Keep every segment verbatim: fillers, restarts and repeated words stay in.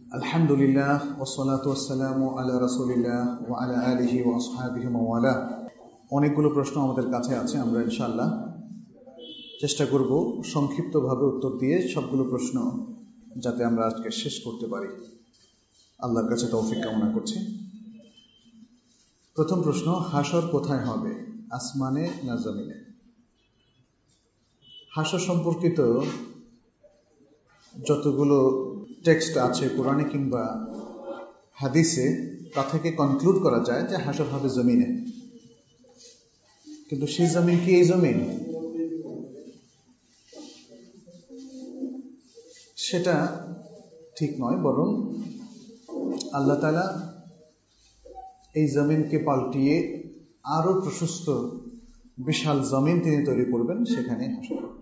আলহামদুলিল্লাহ ওয়াসসালাতু ওয়াসসালামু আলা রাসূলিল্লাহ ওয়া আলা আলিহি ওয়া আসহাবিহি ওয়া ওয়ালা। অনেকগুলো প্রশ্ন আমাদের কাছে আছে, আমরা ইনশাআল্লাহ চেষ্টা করব সংক্ষিপ্তভাবে উত্তর দিয়ে সবগুলো প্রশ্ন যাতে আমরা আজকে শেষ করতে পারি। আল্লাহর কাছে তৌফিক কামনা করছি। প্রথম প্রশ্ন, হাসর কোথায় হবে, আসমানে না জমিনে? হাসর সম্পর্কিত যতগুলো টেক্সট আছে কোরআনে কিংবা হাদিসে, তা থেকে কনক্লুড করা যায় যে হাসর হবে জমিনে। কিন্তু সেই জমিন কি এই জমিন? সেটা ঠিক নয়, বরং আল্লাহ তাআলা এই জমিনকে পাল্টিয়ে আরো প্রশস্ত বিশাল জমিন তিনি তৈরি করবেন, সেখানে হাসর হবে।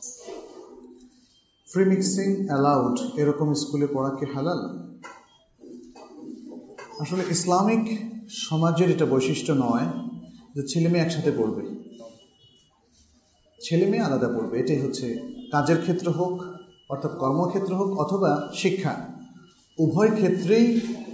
ফ্রি মিক্সিং অ্যালাউড, এরকম স্কুলে পড়া কি হালাল? আসলে ইসলামিক সমাজের এটা বৈশিষ্ট্য নয় যে ছেলে মেয়ে একসাথে পড়বে, ছেলে মেয়ে আলাদা পড়বে। এটাই হচ্ছে কাজের ক্ষেত্র হোক, অর্থাৎ কর্মক্ষেত্র হোক, অথবা শিক্ষা, উভয় ক্ষেত্রেই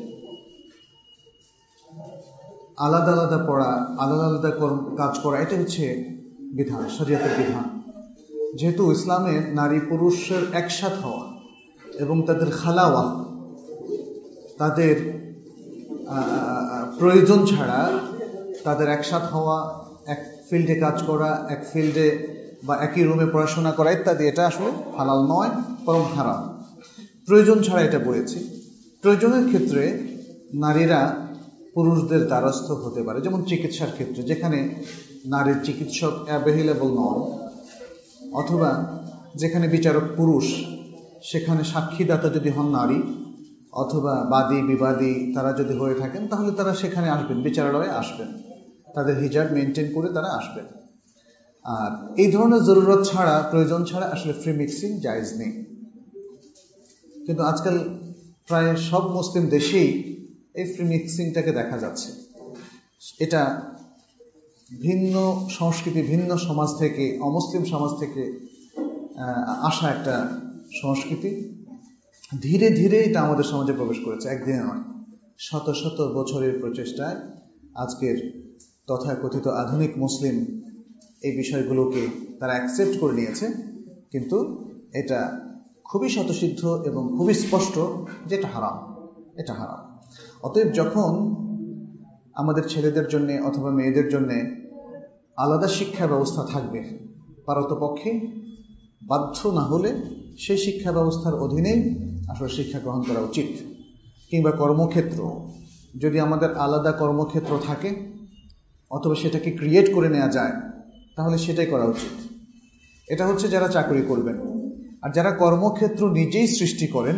আলাদা আলাদা পড়া, আলাদা আলাদা কাজ করা, এটা হচ্ছে বিধান, শরীয়তের বিধান। যেহেতু ইসলামে নারী পুরুষের একসাথ হওয়া এবং তাদের খালাওয়া, তাদের প্রয়োজন ছাড়া তাদের একসাথ হওয়া, এক ফিল্ডে কাজ করা, এক ফিল্ডে বা একই রুমে পড়াশোনা করা ইত্যাদি, এটা আসলে হালাল নয়, বরং হারাম। প্রয়োজন ছাড়া এটা বলেছি। প্রয়োজনের ক্ষেত্রে নারীরা পুরুষদের দ্বারস্থ হতে পারে, যেমন চিকিৎসার ক্ষেত্রে, যেখানে নারীর চিকিৎসক অ্যাভেইলেবল নন, অথবা যেখানে বিচারক পুরুষ, সেখানে সাক্ষীদাতা যদি হন নারী, অথবা বাদী বিবাদী তারা যদি হয়ে থাকেন, তাহলে তারা সেখানে আসবেন, বিচারালয়ে আসবেন, তাদের হিজাব মেনটেন করে তারা আসবেন। আর এই ধরনের জরুরত ছাড়া, প্রয়োজন ছাড়া আসলে ফ্রি মিক্সিং জায়েজ নেই। কিন্তু আজকাল প্রায় সব মুসলিম দেশেই এই ফ্রি মিক্সিংটাকে দেখা যাচ্ছে। এটা ভিন্ন সংস্কৃতি, ভিন্ন সমাজ থেকে, অমুসলিম সমাজ থেকে আসা একটা সংস্কৃতি। ধীরে ধীরে এটা আমাদের সমাজে প্রবেশ করেছে, একদিনে নয়, শত শত বছরের প্রচেষ্টায় আজকের তথাকথিত আধুনিক মুসলিম এই বিষয়গুলোকে তারা অ্যাকসেপ্ট করে নিয়েছে। কিন্তু এটা খুবই শতসিদ্ধ এবং খুবই স্পষ্ট যে এটা হারাম, এটা হারাম। অতএব যখন আমাদের ছেলেদের জন্য অথবা মেয়েদের জন্য আলাদা শিক্ষা ব্যবস্থা থাকবে, পারতপক্ষে বাধ্য না হলে সেই শিক্ষা ব্যবস্থার অধীনেই আসলে শিক্ষা গ্রহণ করা উচিত। কিংবা কর্মক্ষেত্র, যদি আমাদের আলাদা কর্মক্ষেত্র থাকে অথবা সেটাকে ক্রিয়েট করে নেওয়া যায়, তাহলে সেটাই করা উচিত। এটা হচ্ছে যারা চাকরি করবেন। আর যারা কর্মক্ষেত্র নিজেই সৃষ্টি করেন,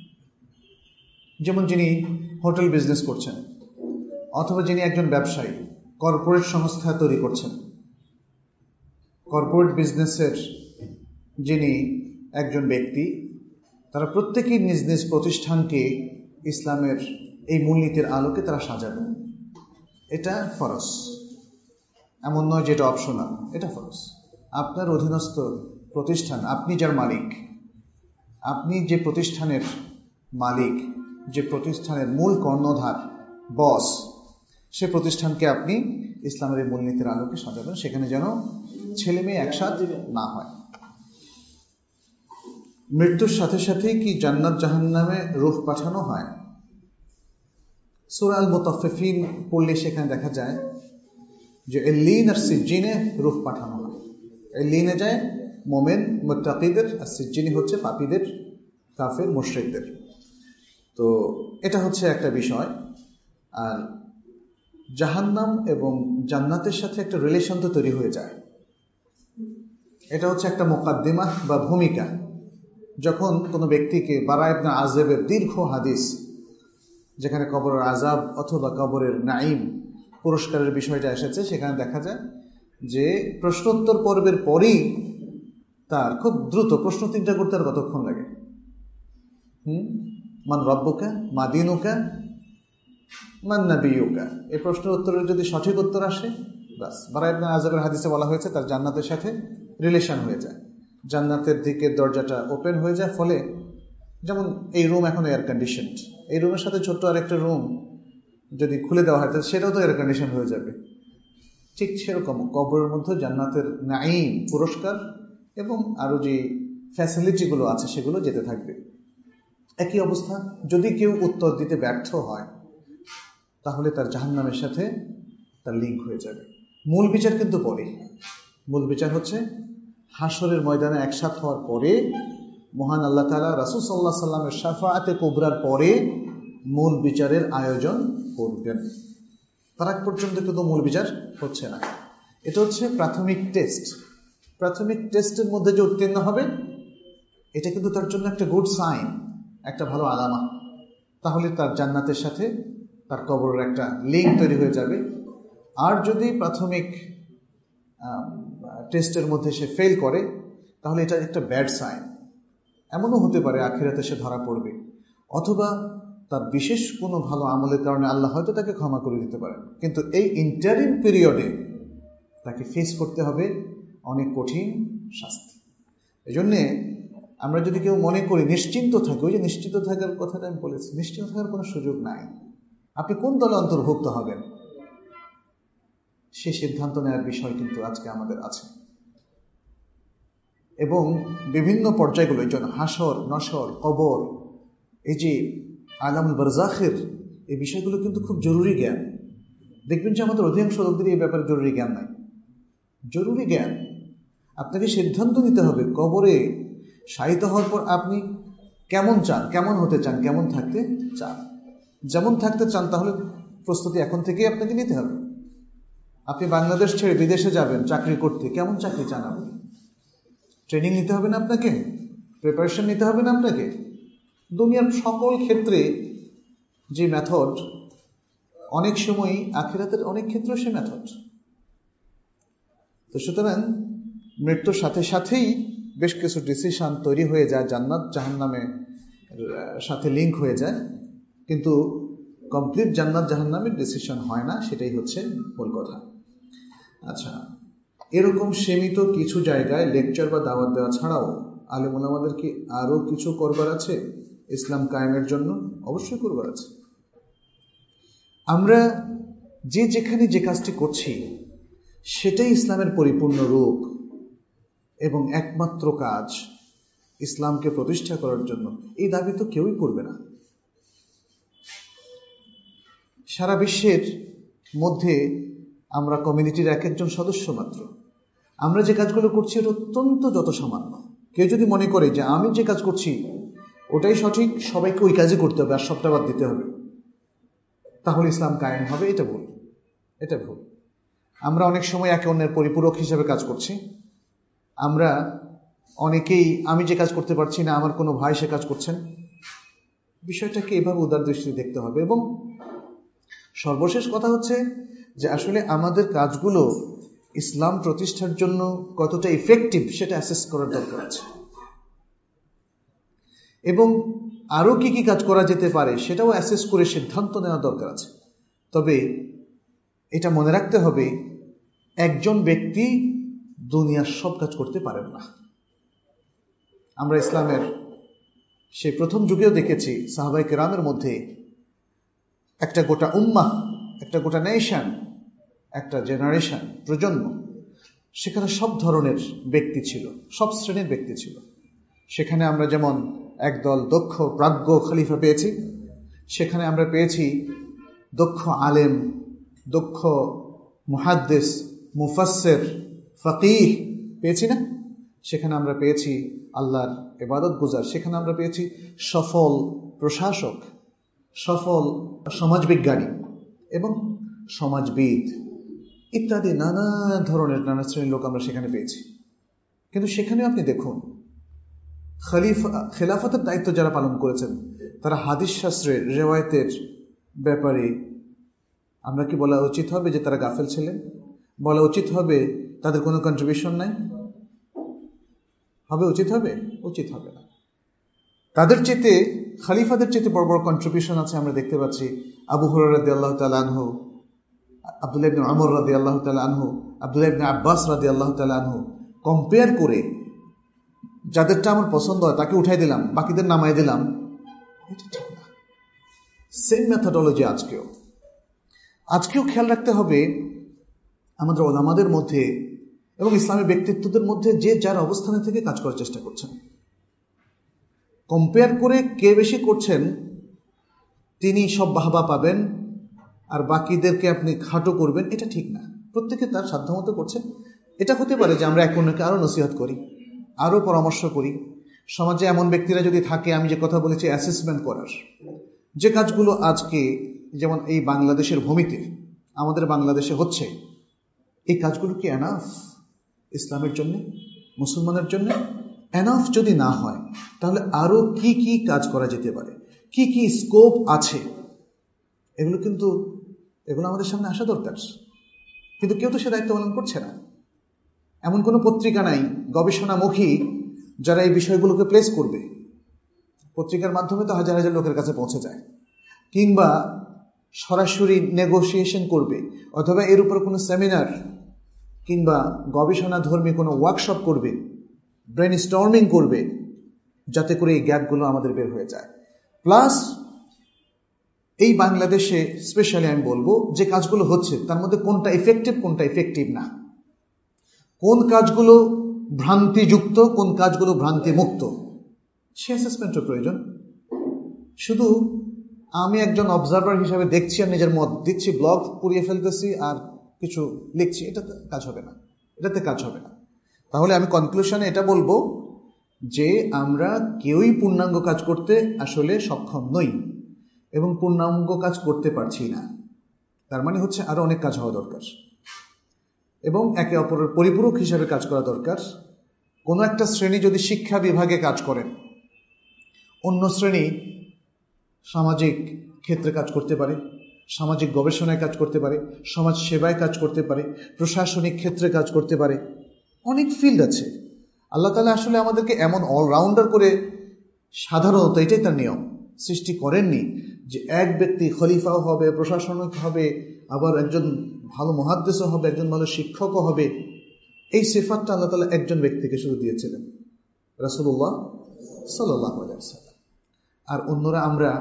যেমন যিনি হোটেল বিজনেস করছেন, অথবা যিনি একজন ব্যবসায়ী, কর্পোরেট সংস্থা তৈরি করছেন, কর্পোরেট বিজনেসের যিনি একজন ব্যক্তি, তারা প্রত্যেকেই নিজ নিজ প্রতিষ্ঠানকে ইসলামের এই মূলনীতির আলোকে তারা সাজাবেন। এটা ফরজ, এমন নয় যে এটা অপশনাল, এটা ফরজ। আপনার অধীনস্থ প্রতিষ্ঠান, আপনি যার মালিক, আপনি যে প্রতিষ্ঠানের মালিক, যে প্রতিষ্ঠানের মূল কর্ণধার, বস, সে প্রতিষ্ঠানকে আপনি ইসলামের এই মূলনীতির আলোকে সাজাবেন, সেখানে যেন ছেলে মেয়ে একসাথে না হয়। মৃত্যুর সাথে সাথেই কি জান্নাত জাহান্নামে রূহ পাঠানো হয়? সূরা আল মুতাফফিফিন পড়লে সেখানে দেখা যায় যে এল্লিন আর সিজ্জিনে রূহ পাঠানো হয়। এল্লিনে যায় মোমেন মুত্তাকিদের, আর সিজ্জিনে হচ্ছে পাপীদের, কাফের মুশরিকদের। তো এটা হচ্ছে একটা বিষয়। আর জাহান্নাম এবং জান্নাতের সাথে একটা রিলেশন তো তৈরি হয়ে যায়। এটা হচ্ছে একটা মুকাদ্দিমা বা ভূমিকা। যখন কোনো ব্যক্তিকে, বারা ইবনে আযিবের দীর্ঘ হাদিস, যেখানে কবরের আযাব অথবা কবরের নাঈম পুরস্কারের বিষয়টা এসেছে, সেখানে দেখা যায় যে প্রশ্নোত্তর পর্বের পরেই তার খুব দ্রুত প্রশ্ন চিন্তা করতে আর কতক্ষণ লাগে? হুম মান রব্বুকা, মা দীনুকা, মান নাবিয়ুকা, এই প্রশ্নের উত্তরের যদি সঠিক উত্তর আসে, বাস, বারা ইবনে আযিবের হাদিসে বলা হয়েছে তার জান্নাতের সাথে রিলেশন হয়ে যায়, জান্নাতের দিকে দরজাটা ওপেন হয়ে যায়। ফলে যেমন এই রুম এখন এয়ার কন্ডিশনড, এই রুমের সাথে ছোট্ট আরেকটা রুম যদি খুলে দেওয়া হয় তাহলে সেটাও তো এয়ার কন্ডিশন হয়ে যাবে। ঠিক সেরকম কবরের মধ্যে জান্নাতের নাঈম, পুরস্কার এবং আরো যে ফ্যাসিলিটিগুলো আছে সেগুলো যেতে থাকবে। একই অবস্থা, যদি কেউ উত্তর দিতে ব্যর্থ হয় তাহলে তার জাহান্নামের সাথে তার লিঙ্ক হয়ে যাবে। মূল বিচার কিন্তু পরে, মূল বিচার হচ্ছে হাসরের ময়দানে একসাথ হওয়ার পরে, মহান আল্লাহ তাআলা রাসূল সাল্লাল্লাহু আলাইহি সাল্লামের শাফাআতে কুবরার পরে মূল বিচারের আয়োজন করবেন। তার আগ পর্যন্ত কিন্তু মূল বিচার হচ্ছে না। এটা হচ্ছে প্রাথমিক টেস্ট। প্রাথমিক টেস্টের মধ্যে যে উত্তীর্ণ হবে এটা কিন্তু তার জন্য একটা গুড সাইন, একটা ভালো আলামা। তাহলে তার জান্নাতের সাথে তার কবরের একটা লিঙ্ক তৈরি হয়ে যাবে। আর যদি প্রাথমিক টেস্টের মধ্যে সে ফেল করে তাহলে এটা একটা ব্যাড সাইন। এমনও হতে পারে আখিরাতে সে ধরা পড়বে, অথবা তার বিশেষ কোনো ভালো আমলের কারণে আল্লাহ হয়তো তাকে ক্ষমা করে দিতে পারেন, কিন্তু এই ইন্টারিম পিরিয়ডে তাকে ফেস করতে হবে অনেক কঠিন শাস্তি। এই জন্যে আমরা যদি কেউ মনে করি নিশ্চিন্ত থাকি, ওই যে নিশ্চিন্ত থাকার কথাটা আমি বলেছি, নিশ্চিন্ত থাকার কোনো সুযোগ নাই। আপনি কোন দলে অন্তর্ভুক্ত হবেন সে সিদ্ধান্ত নেওয়ার বিষয় কিন্তু আজকে আমাদের আছে। এবং বিভিন্ন পর্যায়গুলো, এই জন্য হাসর, নসর, কবর, এই যে আলামুল বারজাখের এই বিষয়গুলো কিন্তু খুব জরুরি জ্ঞান। দেখবেন যে আমাদের অধিকাংশ লোকদের এই ব্যাপারে জরুরি জ্ঞান নাই। জরুরি জ্ঞান। আপনাকে সিদ্ধান্ত নিতে হবে কবরে শায়িত হওয়ার পর আপনি কেমন চান, কেমন হতে চান, কেমন থাকতে চান। যেমন থাকতে চান তাহলে প্রস্তুতি এখন থেকেই আপনাকে নিতে হবে। আপনি বাংলাদেশ ছেড়ে বিদেশে যাবেন চাকরি করতে, কেমন চাকরি চান আপনি? ট্রেনিং নিতে হবে না আপনাকে? প্রিপারেশন নিতে হবে না আপনাকে? দুনিয়ার সকল ক্ষেত্রে যে মেথড, অনেক সময় আখিরাতের অনেক ক্ষেত্রে সে মেথড। তো সুতরাং মৃত্যুর সাথে সাথেই বেশ কিছু ডিসিশন তৈরি হয়ে যায়, জান্নাত জাহান্নামে সাথে লিঙ্ক হয়ে যায়, কিন্তু কমপ্লিট জান্নাত জাহান্নামের ডিসিশন হয় না, সেটাই হচ্ছে মূল কথা। আচ্ছা, এরকম সীমিত কিছু জায়গায় লেকচার বা দাওয়াত দেওয়া ছাড়াও আলেম ওলামাদের কি আরো কিছু করবার আছে ইসলাম কায়েমের জন্য? অবশ্যই করবার আছে। আমরা যে যেখানে যে কাজটি করছি সেটাই ইসলামের পরিপূর্ণ রূপ এবং একমাত্র কাজ ইসলামকে প্রতিষ্ঠা করার জন্য, এই দাবি তো কেউই করবে না। সারা বিশ্বের মধ্যে আমরা কমিউনিটির এক একজন সদস্য মাত্র। আমরা যে কাজগুলো করছি এটা অত্যন্ত যত সামান্য। কেউ যদি মনে করে যে আমি যে কাজ করছি ওটাই সঠিক, সবাইকে ওই কাজই করতে হবে আর সবটা বাদ দিতে হবে, তাহলে ইসলাম কায়েম হবে, এটা ভুল। এটা ভুল। আমরা অনেক সময় একে অন্যের পরিপূরক হিসেবে কাজ করছি। আমরা অনেকেই আমি যে কাজ করতে পারছি না, আমার কোনো ভাই সে কাজ করছেন। বিষয়টাকে এভাবে উদার দৃষ্টিতে দেখতে হবে। এবং সর্বশেষ কথা হচ্ছে যে আসলে আমাদের কাজগুলো ইসলাম প্রতিষ্ঠার জন্য কতটা ইফেক্টিভ সেটা অ্যাসেস করার দরকার আছে, এবং আরো কি কি কাজ করা যেতে পারে সেটাও অ্যাসেস করে সিদ্ধান্ত নেওয়া দরকার আছে। তবে এটা মনে রাখতে হবে, একজন ব্যক্তি দুনিয়ার সব কাজ করতে পারেন না। আমরা ইসলামের সেই প্রথম যুগেও দেখেছি সাহাবায়ে কেরামের মধ্যে একটা গোটা উম্মাহ, একটা গোটা নেশন, একটা জেনারেশন, প্রজন্ম, সেখানে সব ধরনের ব্যক্তি ছিল, সব শ্রেণীর ব্যক্তি ছিল। সেখানে আমরা যেমন একদল দক্ষ প্রাজ্ঞ খলিফা পেয়েছি, সেখানে আমরা পেয়েছি দক্ষ আলেম, দক্ষ মুহাদ্দিস, মুফাসসির, ফকিহ পেয়েছি না? সেখানে আমরা পেয়েছি আল্লাহর ইবাদত গুজার, সেখানে আমরা পেয়েছি সফল প্রশাসক, সফল সমাজবিজ্ঞানী এবং সমাজবিদ ইত্যাদি নানা ধরনের নানা শ্রেণীর লোক আমরা সেখানে পেয়েছি। কিন্তু সেখানে আপনি দেখুন খলিফা খেলাফতের দায়িত্ব যারা পালন করেছেন তারা হাদিস শাস্ত্রের রেওয়ায়েতের ব্যাপারে আমরা কি বলা উচিত হবে যে তারা গাফেল ছিলেন? বলা উচিত হবে তাদের কোনো কন্ট্রিবিউশন নাই? হবে? উচিত হবে? উচিত হবে না। তাদের চেয়ে খলিফাদের চেয়ে বড় বড় কন্ট্রিবিউশন আছে। আমরা দেখতে পাচ্ছি আবু হুরায়রা রাদিয়াল্লাহু তাআলা আনহু, আব্দুল্লাহ ইবনে আমর রাদিয়াল্লাহু তাআলা আনহু, আব্দুল্লাহ ইবনে আব্বাস রাদিয়াল্লাহু তাআলা আনহু কম্পেয়ার করে যাদেরটা আমার পছন্দ হয় তাকে উঠাই দিলাম, বাকিদের নামাই দিলাম, এটা ঠিক না। সেম মেথডোলজি আজকেও আজকেও খেয়াল রাখতে হবে আমাদের ওলামাদের মধ্যে এবং ইসলামী ব্যক্তিত্বদের মধ্যে যে যার অবস্থানে থেকে কাজ করার চেষ্টা করছেন। কম্পেয়ার করে কে বেশি করছেন তিনি সব বাহবা পাবেন আর বাকিদেরকে আপনি খাটো করবেন, এটা ঠিক না। প্রত্যেকে তার সাধ্যমতো করছেন। এটা হতে পারে যে আমরা এক অন্যকে আরো নসিহত করি, আরো পরামর্শ করি। সমাজে এমন ব্যক্তিরা যদি থাকে, আমি যে কথা বলেছি অ্যাসেসমেন্ট করার, যে কাজগুলো আজকে যেমন এই বাংলাদেশের ভূমিতে আমাদের বাংলাদেশে হচ্ছে, এই কাজগুলো কি এনাফ ইসলামের জন্য, মুসলমানের জন্য? এনাফ যদি না হয় তাহলে আরো কি কি কাজ করা যেতে পারে, কি কি স্কোপ আছে, এগুলো কিন্তু এগুলো আমাদের সামনে আসা দরকার। কিন্তু কেউ তো সে দায়িত্ব পালন করছে না। এমন কোনো পত্রিকা নাই গবেষণামুখী যারা এই বিষয়গুলোকে প্লেস করবে। পত্রিকার মাধ্যমে তো হাজার হাজার লোকের কাছে পৌঁছে যায়, কিংবা সরাসরি নেগোসিয়েশন করবে, অথবা এর উপর কোনো সেমিনার কিংবা গবেষণা ধর্মী কোনো ওয়ার্কশপ করবে, ব্রেন স্টর্মিং করবে, যাতে করে এই গ্যাপগুলো আমাদের বের হয়ে যায়। প্লাস এই বাংলাদেশে স্পেশালি আমি বলবো যে কাজগুলো হচ্ছে তার মধ্যে কোনটা ইফেক্টিভ, কোনটা ইফেক্টিভ না, কোন কাজগুলো ভ্রান্তিযুক্ত, কোন কাজগুলো ভ্রান্তি মুক্ত, সে অ্যাসেসমেন্টের প্রয়োজন। শুধু আমি একজন অবজারভার হিসাবে দেখছি আর নিজের মত দিচ্ছি, ব্লগ পুড়িয়ে ফেলতেছি আর কিছু লিখছি, এটাতে কাজ হবে না, এটাতে কাজ হবে না। তাহলে আমি কনক্লুশনে এটা বলবো যে আমরা কেউই পূর্ণাঙ্গ কাজ করতে আসলে সক্ষম নই এবং পূর্ণাঙ্গ কাজ করতে পারছি না। তার মানে হচ্ছে আরো অনেক কাজ হওয়া দরকার এবং একে অপরের পরিপূরক হিসাবে কাজ করা দরকার। কোনো একটা শ্রেণী যদি শিক্ষা বিভাগে কাজ করেন, অন্য শ্রেণী সামাজিক ক্ষেত্রে কাজ করতে পারে, সামাজিক গবেষণায় কাজ করতে পারে, সমাজ সেবায় কাজ করতে পারে, প্রশাসনিক ক্ষেত্রে কাজ করতে পারে। অনেক ফিল্ড আছে। আল্লাহ তাআলা আসলে আমাদেরকে এমন অলরাউন্ডার করে সাধারণত, এটাই তার নিয়ম, সৃষ্টি করেননি যে এক ব্যক্তি খলিফাও হবে, প্রশাসনিক হবে, আবার একজন ভালো মুহাদ্দিসও হবে, একজন ভালো শিক্ষকও হবে। এই সিফাতটা আল্লাহ তাআলা একজন ব্যক্তিকে শুধু দিয়েছিলেন, রাসূলুল্লাহ সাল্লাল্লাহু আলাইহি ওয়াসাল্লাম। আর অন্যরা আমরা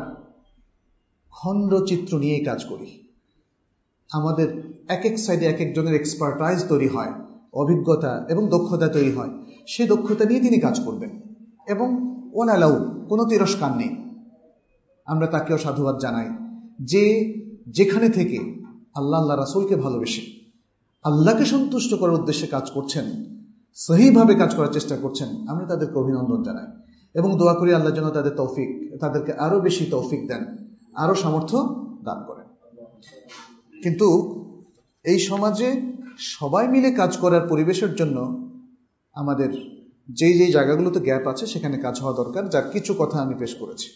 খণ্ডচিত্র নিয়ে কাজ করি। আমাদের এক এক সাইডে এক একজনের এক্সপার্টাইজ তৈরি হয়, অভিজ্ঞতা এবং দক্ষতা তৈরি হয়। সেই দক্ষতা নিয়ে তিনি কাজ করবেন এবং ওনালাউ কোনো তিরস্কার নেই। আমরা তাকেও সাধুবাদ জানাই যে যেখানে থেকে আল্লাহ আল্লাহ রাসূলকে ভালোবেসে আল্লাহকে সন্তুষ্ট করার উদ্দেশ্যে কাজ করছেন, সহিভাবে কাজ করার চেষ্টা করছেন, আমরা তাদেরকে অভিনন্দন জানাই এবং দোয়া করি আল্লাহ যেন তাদের তৌফিক, তাদেরকে আরো বেশি তৌফিক দেন, আরো সামর্থ্য দান করেন। কিন্তু এই সমাজে সবাই মিলে কাজ করার পরিবেশের জন্য আমাদের যেই যেই জায়গাগুলোতে গ্যাপ আছে সেখানে কাজ হওয়া দরকার, যার কিছু কথা আমি পেশ করেছি।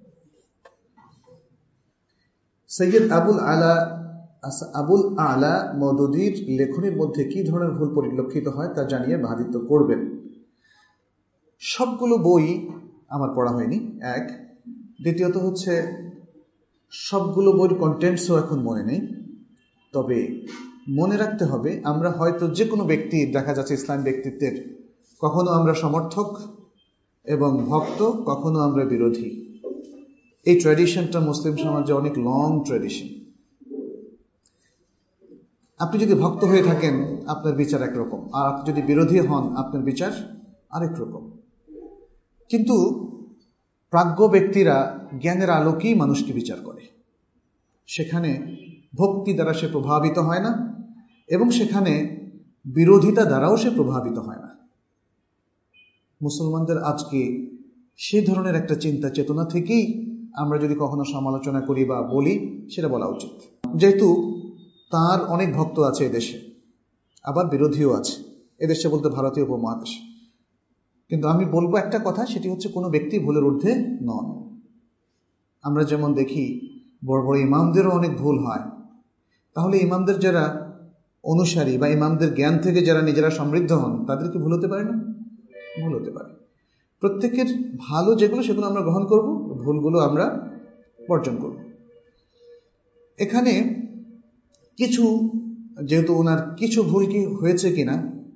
সৈয়দ আবুল আলা আবুল আলা মওদুদীর লেখনীর মধ্যে কি ধরনের ভুল পরিলক্ষিত হয় তা জানিয়ে বাহাদিত্ব করবেন। সবগুলো বই আমার পড়া হয়নি, এক। দ্বিতীয়ত হচ্ছে সবগুলো বইয়ের কন্টেন্টসও এখন মনে নেই। তবে মনে রাখতে হবে, আমরা হয়তো যে কোনো ব্যক্তি দেখা যাচ্ছে ইসলাম ব্যক্তিত্বের কখনো আমরা সমর্থক এবং ভক্ত, কখনো আমরা বিরোধী। এই ট্র্যাডিশনটা মুসলিম সমাজে অনেক লং ট্র্যাডিশন। আপনি যদি ভক্ত হয়ে থাকেন আপনার বিচার একরকম, আর আপনি যদি বিরোধী হন আপনার বিচার আরেক রকম। কিন্তু প্রাজ্ঞ ব্যক্তিরা জ্ঞানের আলোকেই মানুষকে বিচার করে। সেখানে ভক্তি দ্বারা সে প্রভাবিত হয় না এবং সেখানে বিরোধিতা দ্বারাও সে প্রভাবিত হয় না। মুসলমানদের আজকে সেই ধরনের একটা চিন্তা চেতনা থেকেই আমরা যদি কখনো সমালোচনা করি বা বলি, সেটা বলা উচিত। যেহেতু তার অনেক ভক্ত আছে এদেশে, আবার বিরোধীও আছে এদেশে বলতে ভারতীয় উপমহাদেশে। কিন্তু আমি বলবো একটা কথা, সেটি হচ্ছে কোনো ব্যক্তি ভুলের ঊর্ধ্বে নন। আমরা যেমন দেখি বড় বড় ইমামদেরও অনেক ভুল হয়, তাহলে ইমামদের যারা অনুসারী বা ইমামদের জ্ঞান থেকে যারা নিজেরা সমৃদ্ধ হন তাদের কি ভুল হতে পারে না? ভুল হতে পারে। প্রত্যেকের ভালো যেগুলো সেগুলো আমরা গ্রহণ করব, ভুলগুলো আমরা বর্জন করব। এখানে কিছু, যেহেতু ওনার কিছু ভুল কি হয়েছে কিনা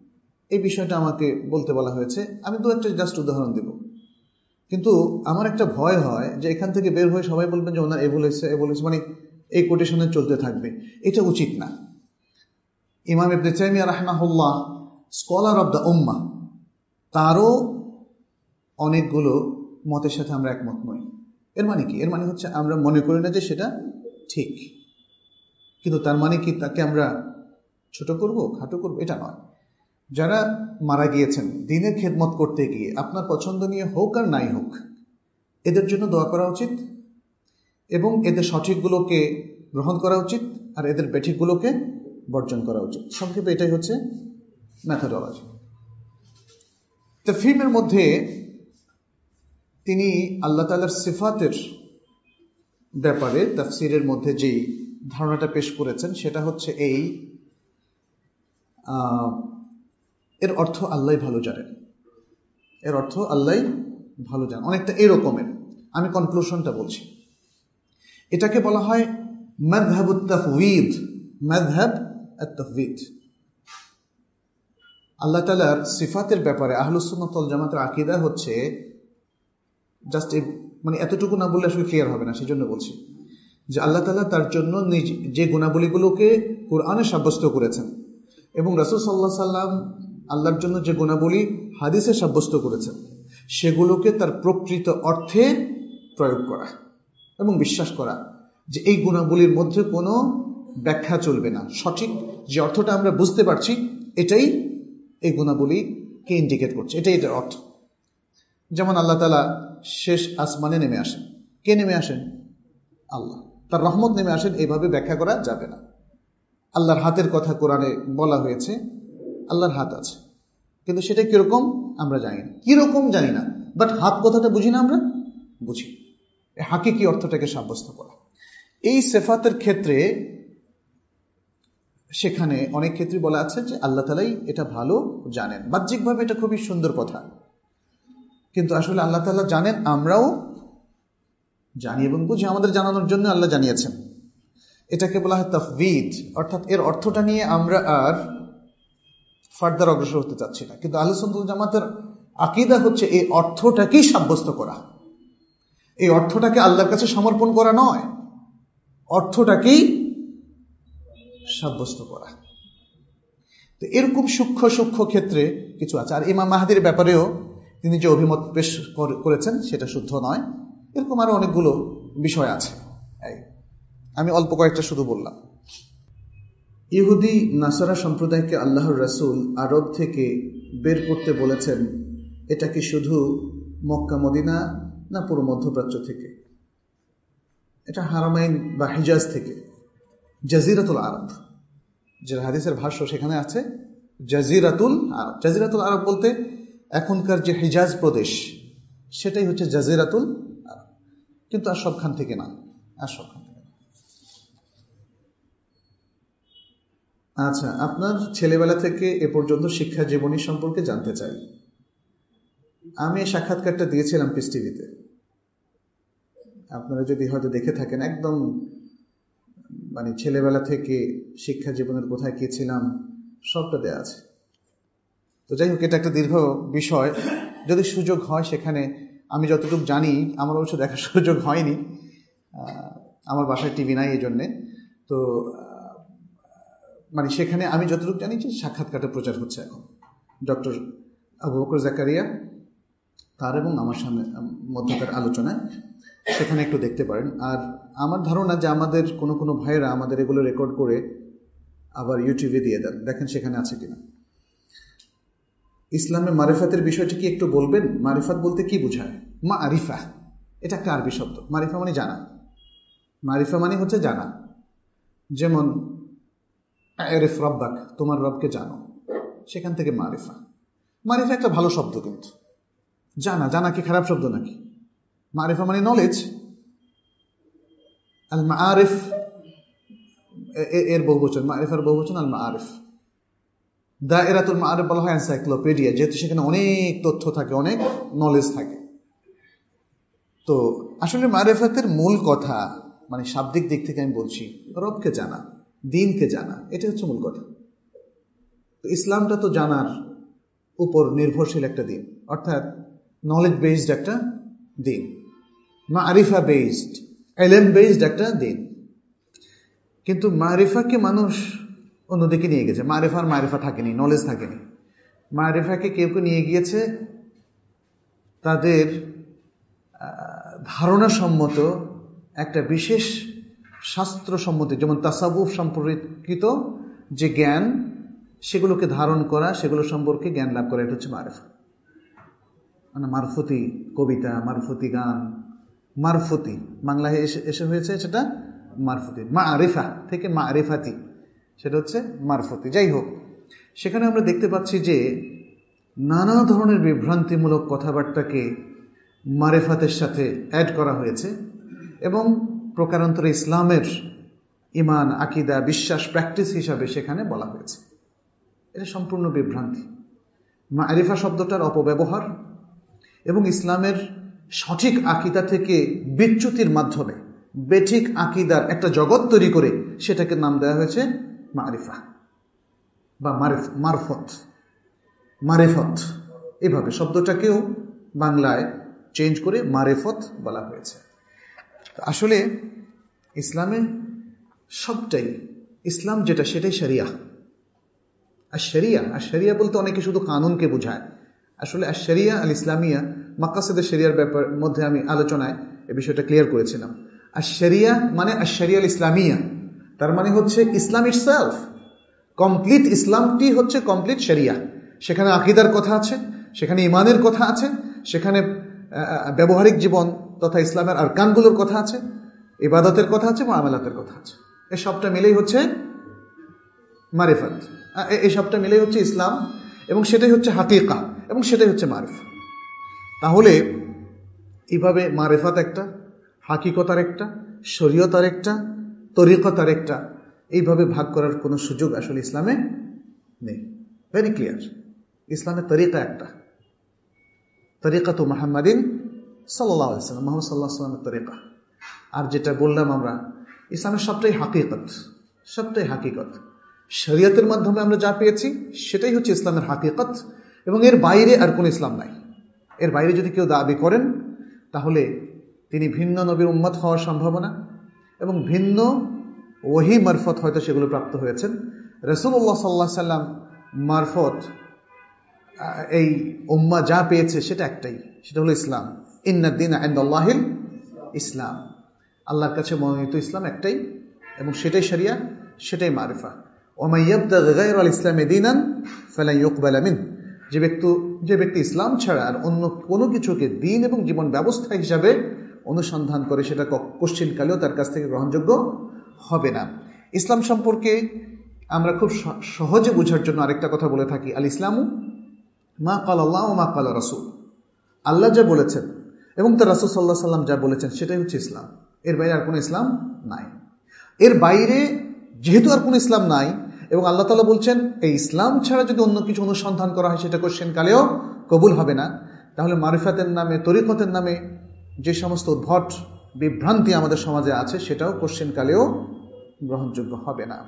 এই বিষয়টা আমাকে বলতে বলা হয়েছে। আমি দু একটা জাস্ট উদাহরণ দেব, কিন্তু আমার একটা ভয় হয় যে এখান থেকে বের হয়ে সবাই বলবেন যে ওনার এ বলেছে এ বলেছে, মানে এই কোটেশনে চলতে থাকবে। এটা উচিত না। ইমাম ইবনে তাইমিয়া রাহিমাহুল্লাহ, স্কলার অব দ্য উম্মাহ, তারও অনেকগুলো মতের সাথে আমরা একমত নই। এর মানে কি? এর মানে হচ্ছে আমরা মনে করি না যে সেটা ঠিক, কিন্তু তার মানে কি তাকে আমরা ছোট করব, খাটো করব? এটা নয়। যারা মারা গিয়েছেন দ্বীনের খেদমত করতে গিয়ে, আপনার পছন্দনীয় হোক আর নাই হোক, এদের জন্য দোয়া করা উচিত এবং এদের সঠিকগুলোকে গ্রহণ করা উচিত আর এদের বেঠিকগুলোকে বর্জন করা উচিত। সংক্ষেপে এটাই হচ্ছে মেথোডোলজি। তাফহিমের মধ্যে তিনি আল্লাহ তাআলার সিফাতের ব্যাপারে তাফসিরের মধ্যে যেই ধারণাটা পেশ করেছেন সেটা হচ্ছে এই, এর অর্থ আল্লাহ ভালো জানেন। এর অর্থ আল্লাহ ভালো জানেন, অনেকটা এরকমের। আমি কনক্লুশনটা বলছি। এটাকে বলা হয় মাযহাবুত তাফউয়িদ। মাযহাব আত-তাফউয়িদ। আল্লাহ তাআলার সিফাতের ব্যাপারে আহলুস সুন্নাত ওয়াল জামাতের আকীদা হচ্ছে, জাস্ট মানে এতটুকু না বললে আসলে ক্লিয়ার হবে না, সেজন্য বলছি যে আল্লাহ তাআলা তার জন্য যে গুণাবলীগুলোকে কোরআনে সাব্যস্ত করেছেন এবং রাসূল সাল্লাল্লাহু আলাইহি সাল্লাম আল্লাহর জন্য যে গুণাবলী হাদিসে সাব্যস্ত করেছেন, সেগুলোকে তার প্রকৃত অর্থে প্রয়োগ করা এবং বিশ্বাস করা যে এই গুণাবলীর মধ্যে কোনো ব্যাখ্যা চলবে না। সঠিক যে অর্থটা আমরা বুঝতে পারছি, এটাই এই গুণাবলীকে ইন্ডিকেট করছে, এটাই এটার অর্থ। যেমন আল্লাহ তাআলা শেষ আসমানে নেমে আসেন। কে নেমে আসেন? আল্লাহ। তার রহমত নেমে আসেন, এইভাবে ব্যাখ্যা করা যাবে না। আল্লাহর হাতের কথা কোরআনে বলা হয়েছে, আল্লাহর হাত আছে, কিন্তু সেটা কিরকম আমরা জানি না। কিরকম জানি না, বাট হাত কথাটা বুঝি না, আমরা বুঝি। হাকিকি অর্থটাকে সাব্যস্ত করা। এই সিফাতের ক্ষেত্রে সেখানে অনেক ক্ষেত্রে বলা আছে যে আল্লাহ তাআলাই এটা ভালো জানেন। বাহ্যিকভাবে এটা খুবই সুন্দর কথা, কিন্তু আসলে আল্লাহ তাআলা জানেন, আমরাও জানি এবং বুঝি। আমাদের জানানোর জন্য আল্লাহ জানিয়েছেন। এটাকে বলা হয় তাফউয়িদ, অর্থাৎ এর অর্থটা নিয়ে আমরা আর ফার্দার অগ্রসর হতে চাচ্ছি না। কিন্তু আহলুস সুন্নাত ওয়াল জামাতের আকীদা হচ্ছে এই অর্থটাকেই সাব্যস্ত করা। এই অর্থটাকে আল্লাহর কাছে সমর্পণ করা নয়, অর্থটাকেই সাব্যস্ত করা। তো এরকম সূক্ষ্ম সূক্ষ্ম ক্ষেত্রে কিছু আছে। আর ইমাম মাহদির ব্যাপারেও তিনি যে অভিমত পেশ করেছেন সেটা শুদ্ধ নয়। এরকম আরো অনেকগুলো বিষয় আছে, আমি অল্প কয়েকটা শুধু বললাম। ইহুদি নাসারা সম্প্রদায়কে আল্লাহর রাসূল আরব থেকে বের করতে বলেছেন, এটা কি শুধু মক্কা মদিনা না পুরো মধ্যপ্রাচ্য থেকে? এটা হারামাইন বা হিজাজ থেকে, জাজিরাতুল আরব, যে হাদিসের ভাষ্য সেখানে আছে জাজিরাতুল আরব। জাজিরাতুল আরব বলতে এখনকার যে হিজাজ প্রদেশ, সেটাই হচ্ছে জাজিরাতুল আরব, কিন্তু আর সবখান থেকে না, আর সবখান থেকে। আচ্ছা, আপনার ছেলেবেলা থেকে এ পর্যন্ত শিক্ষা জীবনী সম্পর্কে জানতে চাই। আমি এই সাক্ষাৎকারটা দিয়েছিলাম পিস টিভিতে, আপনারা যদি হয়তো দেখে থাকেন। একদম মানে ছেলেবেলা থেকে শিক্ষা জীবনের কোথায় কি ছিলাম সবটা দেয়া আছে। তো যাই হোক, এটা একটা দীর্ঘ বিষয়। যদি সুযোগ হয় সেখানে, আমি যতটুকু জানি, আমার অবশ্য দেখার সুযোগ হয়নি, আমার বাসায় টিভি নাই এই জন্যে। তো মানে সেখানে আমি যতটুকু জানি যে সাক্ষাৎকারটা প্রচার হচ্ছে এখন ডক্টর আবু বকর জাকারিয়া তার এবং আমার সামনে মধ্যকার আলোচনায়, সেখানে একটু দেখতে পারেন। আর আমার ধারণা যে আমাদের কোনো কোনো ভাইয়েরা আমাদের এগুলো রেকর্ড করে আবার ইউটিউবে দিয়ে দেন, দেখেন সেখানে আছে কিনা। ইসলামে মারিফাতের বিষয়টি কি একটু বলবেন? মারিফাত বলতে কি বোঝায়? মা আরিফা, এটা একটা আরবি শব্দ। মারিফা মানে জানা, মারিফা মানে হচ্ছে জানা। যেমন আরিফ রাব্বাক, তোমার রবকে জানো, সেখান থেকে মারিফা। মারিফা একটা ভালো শব্দ, কিন্তু জানা, জানা কি খারাপ শব্দ নাকি? মারিফা মানে নলেজ। আল মাআরিফ এর বহুবচন, মারিফার বহুবচন আল মাআরিফ। দায়রাতুল মাআরিফ বলা হয় এনসাইক্লোপিডিয়া, যেহেতু সেখানে অনেক তথ্য থাকে, অনেক নলেজ থাকে। তো আসলে মারিফাতের মূল কথা, মানে শাব্দিক দিক থেকে আমি বলছি, রবকে জানা, দ্বীনকে জানা, এটা হচ্ছে মূল কথা। তো ইসলামটা তো জানার উপর নির্ভরশীল একটা দিন, অর্থাৎ নলেজ বেসড একটা দিন, মারিফা বেসড, এলেম বেসড একটা দিন। কিন্তু মারিফাকে মানুষ অন্যদিকে নিয়ে গেছে। মারিফার মারিফা থাকেনি, নলেজ থাকেনি। মারিফাকে কেউ কেউ নিয়ে গিয়েছে তাদের ধারণা সম্মত একটা বিশেষ শাস্ত্র সম্মতি, যেমন তাসাউফ সম্পর্কিত যে জ্ঞান, সেগুলোকে ধারণ করা, সেগুলো সম্পর্কে জ্ঞান লাভ করা, এটা হচ্ছে মারিফা। মানে মারফতি কবিতা, মারফতি গান, মারফতি বাংলায় এসে এসে হয়েছে সেটা মারফতি, মারিফা থেকে মারিফাতি, সেটা হচ্ছে মারফতি। যাই হোক, সেখানে আমরা দেখতে পাচ্ছি যে নানা ধরনের বিভ্রান্তিমূলক কথাবার্তাকে মারিফাতের সাথে অ্যাড করা হয়েছে এবং প্রকারান্তরে ইসলামের ইমান, আকিদা, বিশ্বাস, প্র্যাকটিস হিসাবে সেখানে বলা হয়েছে। এটা সম্পূর্ণ বিভ্রান্তি। মারিফা শব্দটার অপব্যবহার এবং ইসলামের সঠিক আকিদা থেকে বিচ্যুতির মাধ্যমে বেঠিক আকিদার একটা জগৎ তৈরি করে সেটাকে নাম দেওয়া হয়েছে মারিফা বা মারিফ মারফত মারিফত। এভাবে শব্দটাকেও বাংলায় চেঞ্জ করে মারিফত বলা হয়েছে। আসলে ইসলামে সবটাই, ইসলাম যেটা সেটাই শরিয়া। আর শরিয়া আর শরিয়া বলতে অনেকে শুধু কানুনকে বোঝায়। আসলে আর শরিয়া আল ইসলামিয়া, মাকাসিদে শরিয়ার ব্যাপার মধ্যে আমি আলোচনায় এই বিষয়টা ক্লিয়ার করেছিলাম। আর শরিয়া মানে আর শরিয়া আল ইসলামিয়া, তার মানে হচ্ছে ইসলাম ইটসেলফ, কমপ্লিট ইসলামটি হচ্ছে কমপ্লিট শরিয়া। সেখানে আকীদার কথা আছে, সেখানে ইমানের কথা আছে, সেখানে ব্যবহারিক জীবন তথা ইসলামের আরকানগুলোর কথা আছে, ইবাদতের কথা আছে, মুআমালাতের কথা আছে। এই সবটা মিলেই হচ্ছে মারিফাত, এই সবটা মিলেই হচ্ছে ইসলাম, এবং সেটাই হচ্ছে হাকিকা, এবং সেটাই হচ্ছে মারিফা। তাহলে এইভাবে মারিফাত একটা, হাকিকতার একটা, শরীয়তার একটা, তরিকতার একটা, এইভাবে ভাগ করার কোনো সুযোগ আসলে ইসলামে নেই। ভেরি ক্লিয়ার, ইসলামের তরিকা একটা, তরিকা তো মুহাম্মাদিন সাল্লাল্লাহু আলাইহি ওয়াসাল্লাম, মুহাম্মদ সাল্লাল্লাহু আলাইহি ওয়াসাল্লামের তরিকা। আর যেটা বললাম আমরা, ইসলামের সবটাই হাকিকত, সবটাই হাকিকত। শরীয়তের মাধ্যমে আমরা যা পেয়েছি সেটাই হচ্ছে ইসলামের হাকিকত, এবং এর বাইরে আর কোনো ইসলাম নাই। এর বাইরে যদি কেউ দাবি করেন তাহলে তিনি ভিন্ন নবীর উম্মত হওয়ার সম্ভাবনা এবং ভিন্ন ওহী মারফত হয়তো সেগুলো প্রাপ্ত হয়েছেন। রাসূলুল্লাহ সাল্লাল্লাহু আলাইহি ওয়াসাল্লাম মারফত এই উম্মাহ যা পেয়েছে সেটা একটাই, সেটা হলো ইসলাম। ইন্নাদ দীনা ইনদাল্লাহিল ইসলাম, আল্লাহর কাছে মনোনীত ইসলাম একটাই, এবং সেটাই শরিয়া, সেটাই মারিফা। ওয়া মান ইয়াবতাগি গায়রাল ইসলামি দীনান ফালান ইউকবালা মিনহু, যে ব্যক্তি যে ব্যক্তি ইসলাম ছাড়া আর অন্য কোনো কিছুকে দিন এবং জীবন ব্যবস্থা হিসাবে অনুসন্ধান করে, সেটা কোশ্চিনকালেও তার কাছ থেকে গ্রহণযোগ্য হবে না। ইসলাম সম্পর্কে আমরা খুব সহজে বোঝার জন্য আরেকটা কথা বলে থাকি, আল ইসলামু মা ক্বালা আল্লাহু ওয়া মা ক্বালা রাসূল। আল্লাহ যা বলেছেন এবং তার রাসূল সাল্লাল্লাহু আলাইহি ওয়াসাল্লাম যা বলেছেন সেটাই হচ্ছে ইসলাম। এর বাইরে আর কোনো ইসলাম নাই। এর বাইরে যেহেতু আর কোনো ইসলাম নাই, এবং আল্লাহ তাআলা বলছেন এই ইসলাম ছাড়া যদি অন্য কিছু অনুসন্ধান করা হয় সেটা কোশ্চেন কালেও কবুল হবে না, তাহলে মারিফাতের নামে, তরিকতের নামে যে সমস্ত উদ্ভট বিভ্রান্তি আমাদের সমাজে আছে সেটাও কোশ্চেন কালেও গ্রহণযোগ্য হবে না।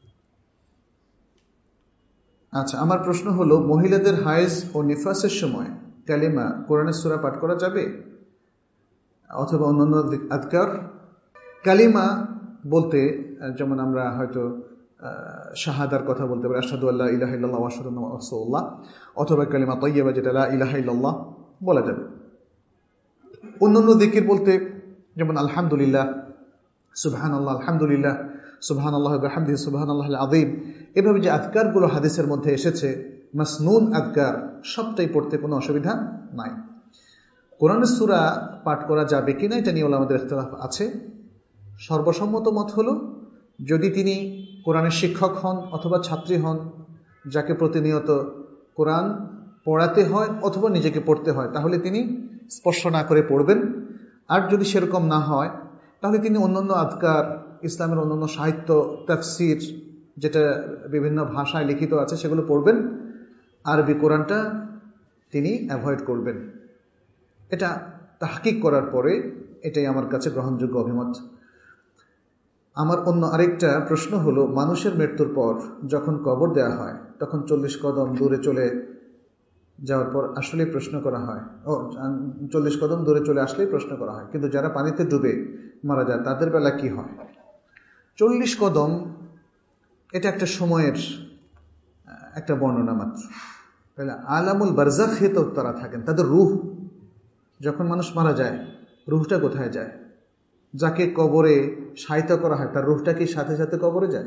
আচ্ছা, আমার প্রশ্ন হলো, মহিলাদের হায়েজ ও নিফাসের সময় কালিমা, কোরআনের সূরা পাঠ করা যাবে অথবা অন্যান্য আযকার? কালিমা বলতে যেমন আমরা হয়তো শাহাদার কথা বলতে পারি, আশহাদু আল্লা ইলাহা ইল্লাল্লাহ ওয়া আশহাদু আন্না মুহাম্মাদার রাসূলুল্লাহ, অথবা কালিমা তাইয়্যিবা যেটা লা ইলাহা ইল্লাল্লাহ বলা যাবে। অন্যান্য যিকির বলতে যেমন আলহামদুলিল্লাহ, সুবহানাল্লাহ, আলহামদুলিল্লাহ, সুবহানাল্লাহি ওয়া বিহামদিহি, সুবহানাল্লাহিল আযীম, এভাবে যে আযকারগুলো হাদিসের মধ্যে এসেছে, মাসনুন আযকার, সবটাই পড়তে কোনো অসুবিধা নাই। কোরআনের সূরা পাঠ করা যাবে কিনা এটা নিয়ে ওলামাদের ইখতিলাফ আছে। সর্বসম্মত মত হলো, যদি তিনি কোরআনের শিক্ষক হন অথবা ছাত্রী হন, যাকে প্রতিনিয়ত কোরআন পড়াতে হয় অথবা নিজেকে পড়তে হয়, তাহলে তিনি স্পর্শ না করে পড়বেন। আর যদি সেরকম না হয় তাহলে তিনি অন্যান্য আযকার, ইসলামের অন্যান্য সাহিত্য, তাফসীর যেটা বিভিন্ন ভাষায় লিখিত আছে সেগুলো পড়বেন। আরবি কোরআনটা তিনি অ্যাভয়েড করবেন। এটা তাহকিক করার পরে এটাই আমার কাছে গ্রহণযোগ্য অভিমত। আমার অন্য আরেকটা প্রশ্ন হলো, মানুষের মৃত্যুর পর যখন কবর দেওয়া হয় তখন চল্লিশ কদম দূরে চলে যাওয়ার পর আসলে প্রশ্ন করা হয়, ও চল্লিশ কদম দূরে চলে আসলেই প্রশ্ন করা হয়, কিন্তু যারা পানিতে ডুবে মারা যায় তাদের বেলা কি হয়? চল্লিশ কদম এটা একটা সময়ের একটা বর্ণনা মাত্র। তাহলে আলামুল বারজাখে তো তারা থাকেন, তাদের রূহ, যখন মানুষ মারা যায় রূহটা কোথায় যায়? যাকে কবরে শায়িত করা হয় তার রূহটা কি সাথে সাথে কবরে যায়?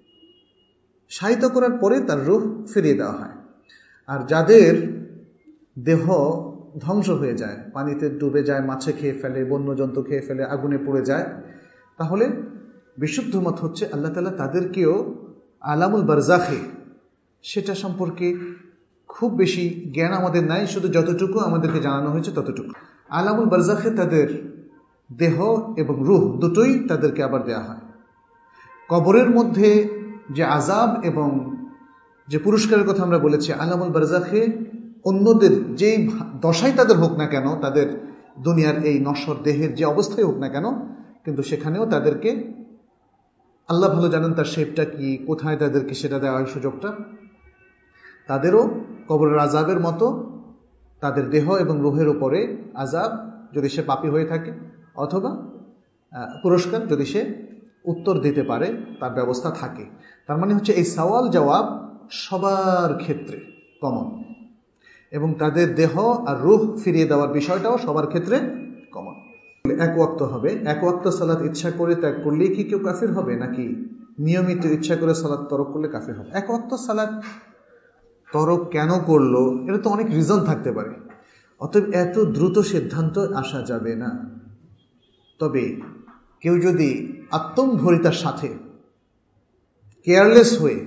শায়িত করার পরে তার রূহ ফিরিয়ে দেওয়া হয়। আর যাদের দেহ ধ্বংস হয়ে যায়, পানিতে ডুবে যায়, মাছে খেয়ে ফেলে, বন্যজন্তু খেয়ে ফেলে, আগুনে পুড়ে যায়, তাহলে বিশুদ্ধ মত হচ্ছে আল্লাহ তাআলা তাদেরকেও আলামুল বারজাখে, সেটা সম্পর্কে খুব বেশি জ্ঞান আমাদের নাই, শুধু যতটুকু আমাদেরকে জানানো হয়েছে ততটুকু। আলামুল বারজাখে তাদের দেহ এবং রূহ দুটোই তাদেরকে আবার দেয়া হয়। কবরের মধ্যে যে আযাব এবং যে পুরস্কারের কথা আমরা বলেছি, আলামুল বারজাখে অন্যদের যেই দশাই তাদের হোক না কেন, তাদের দুনিয়ার এই নশ্বর দেহের যে অবস্থায় হোক না কেন, কিন্তু সেখানেও তাদেরকে আল্লাহ ভালো জানেন তার শেপটা কি, কোথায় তাদেরকে সেটা দেওয়া হয় সুযোগটা। তাদেরও কবরের আযাবের মতো তাদের দেহ এবং রূহের উপরে আযাব যদি সে পাপী হয়ে থাকে, অথবা পুরস্কার যদি সে উত্তর দিতে পারে, তার ব্যবস্থা থাকে। তার মানে হচ্ছে এই সওয়াল জবাব সবার ক্ষেত্রে কমন, এবং তাদের দেহ আর রূহ ফিরিয়ে দেওয়ার বিষয়টাও সবার ক্ষেত্রে কমন। এক ওয়াক্ত হবে, এক ওয়াক্ত সালাত ইচ্ছা করে ত্যাগ করলেই কি কেউ কাফির হবে, নাকি নিয়মিত ইচ্ছা করে সালাত তরক করলে কাফির হবে? এক ওয়াক্ত সালাত তরক কেন করলো, এটা তো অনেক রিজন থাকতে পারে, অতএব এত দ্রুত সিদ্ধান্ত আসা যাবে না। তবে কেউ যদি আত্মম্ভরিতার সাথে কেয়ারলেস হয়ে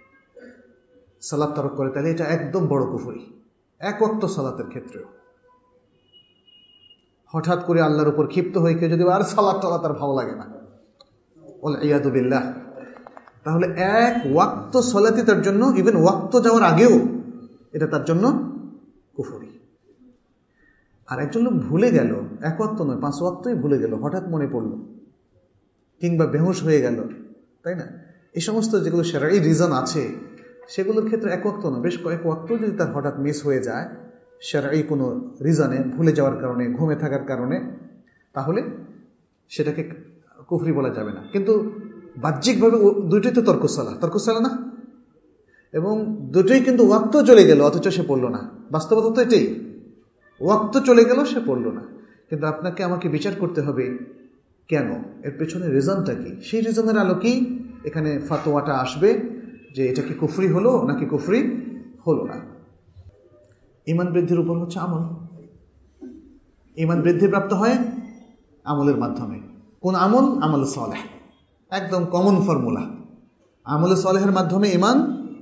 সালাত তরক করে, তাহলে এটা একদম বড় কুফরি। এক ওয়াক্ত সালাতের ক্ষেত্রেও হঠাৎ করে আল্লাহর উপর ক্ষিপ্ত হয়ে কেউ যদি আর সালাত টালাত তার ভালো লাগে না, ওয়াল ইয়াদু বিল্লাহ, তাহলে এক ওয়াক্ত সালাতই তার জন্য, ইভেন ওয়াক্ত যাওয়ার আগেও এটা তার জন্য কুফরি। আর একজন লোক ভুলে গেল, এক ওয়াক্ত নয় পাঁচ ওয়াক্তই ভুলে গেল, হঠাৎ মনে পড়লো, কিংবা বেহুশ হয়ে গেল, তাই না? এই সমস্ত যেগুলো শরঈ রিজন আছে সেগুলোর ক্ষেত্রে এক ওয়াক্ত নয়, বেশ কয়েক ওয়াক্ত যদি তার হঠাৎ মিস হয়ে যায় শরঈ কোনো রিজনে, ভুলে যাওয়ার কারণে, ঘুমে থাকার কারণে, তাহলে সেটাকে কুফরি বলা যাবে না। কিন্তু বাহ্যিকভাবে দুটোই তো তর্কসালা, তর্কসালা না, এবং দুটোই কিন্তু ওয়াক্ত চলে গেল অথচ সে পড়লো না। বাস্তবতা তো এটাই, ওয়াক্ত চলে গেল, সে পড়লো না। কিন্তু আপনাকে আমাকে বিচার করতে হবে কেন, এর পেছনে রিজনটা কি, সেই রিজনের আলোকেই এখানে ফাতোয়াটা আসবে যে এটা কি কুফরি হলো নাকি কুফরি হলো না। ঈমান বৃদ্ধির উপর হচ্ছে আমল। ঈমান বৃদ্ধি প্রাপ্ত হয় আমলের মাধ্যমে। কোন আমল? আমল সালেহ, একদম কমন ফর্মুলা। আমল সালেহের মাধ্যমে ঈমান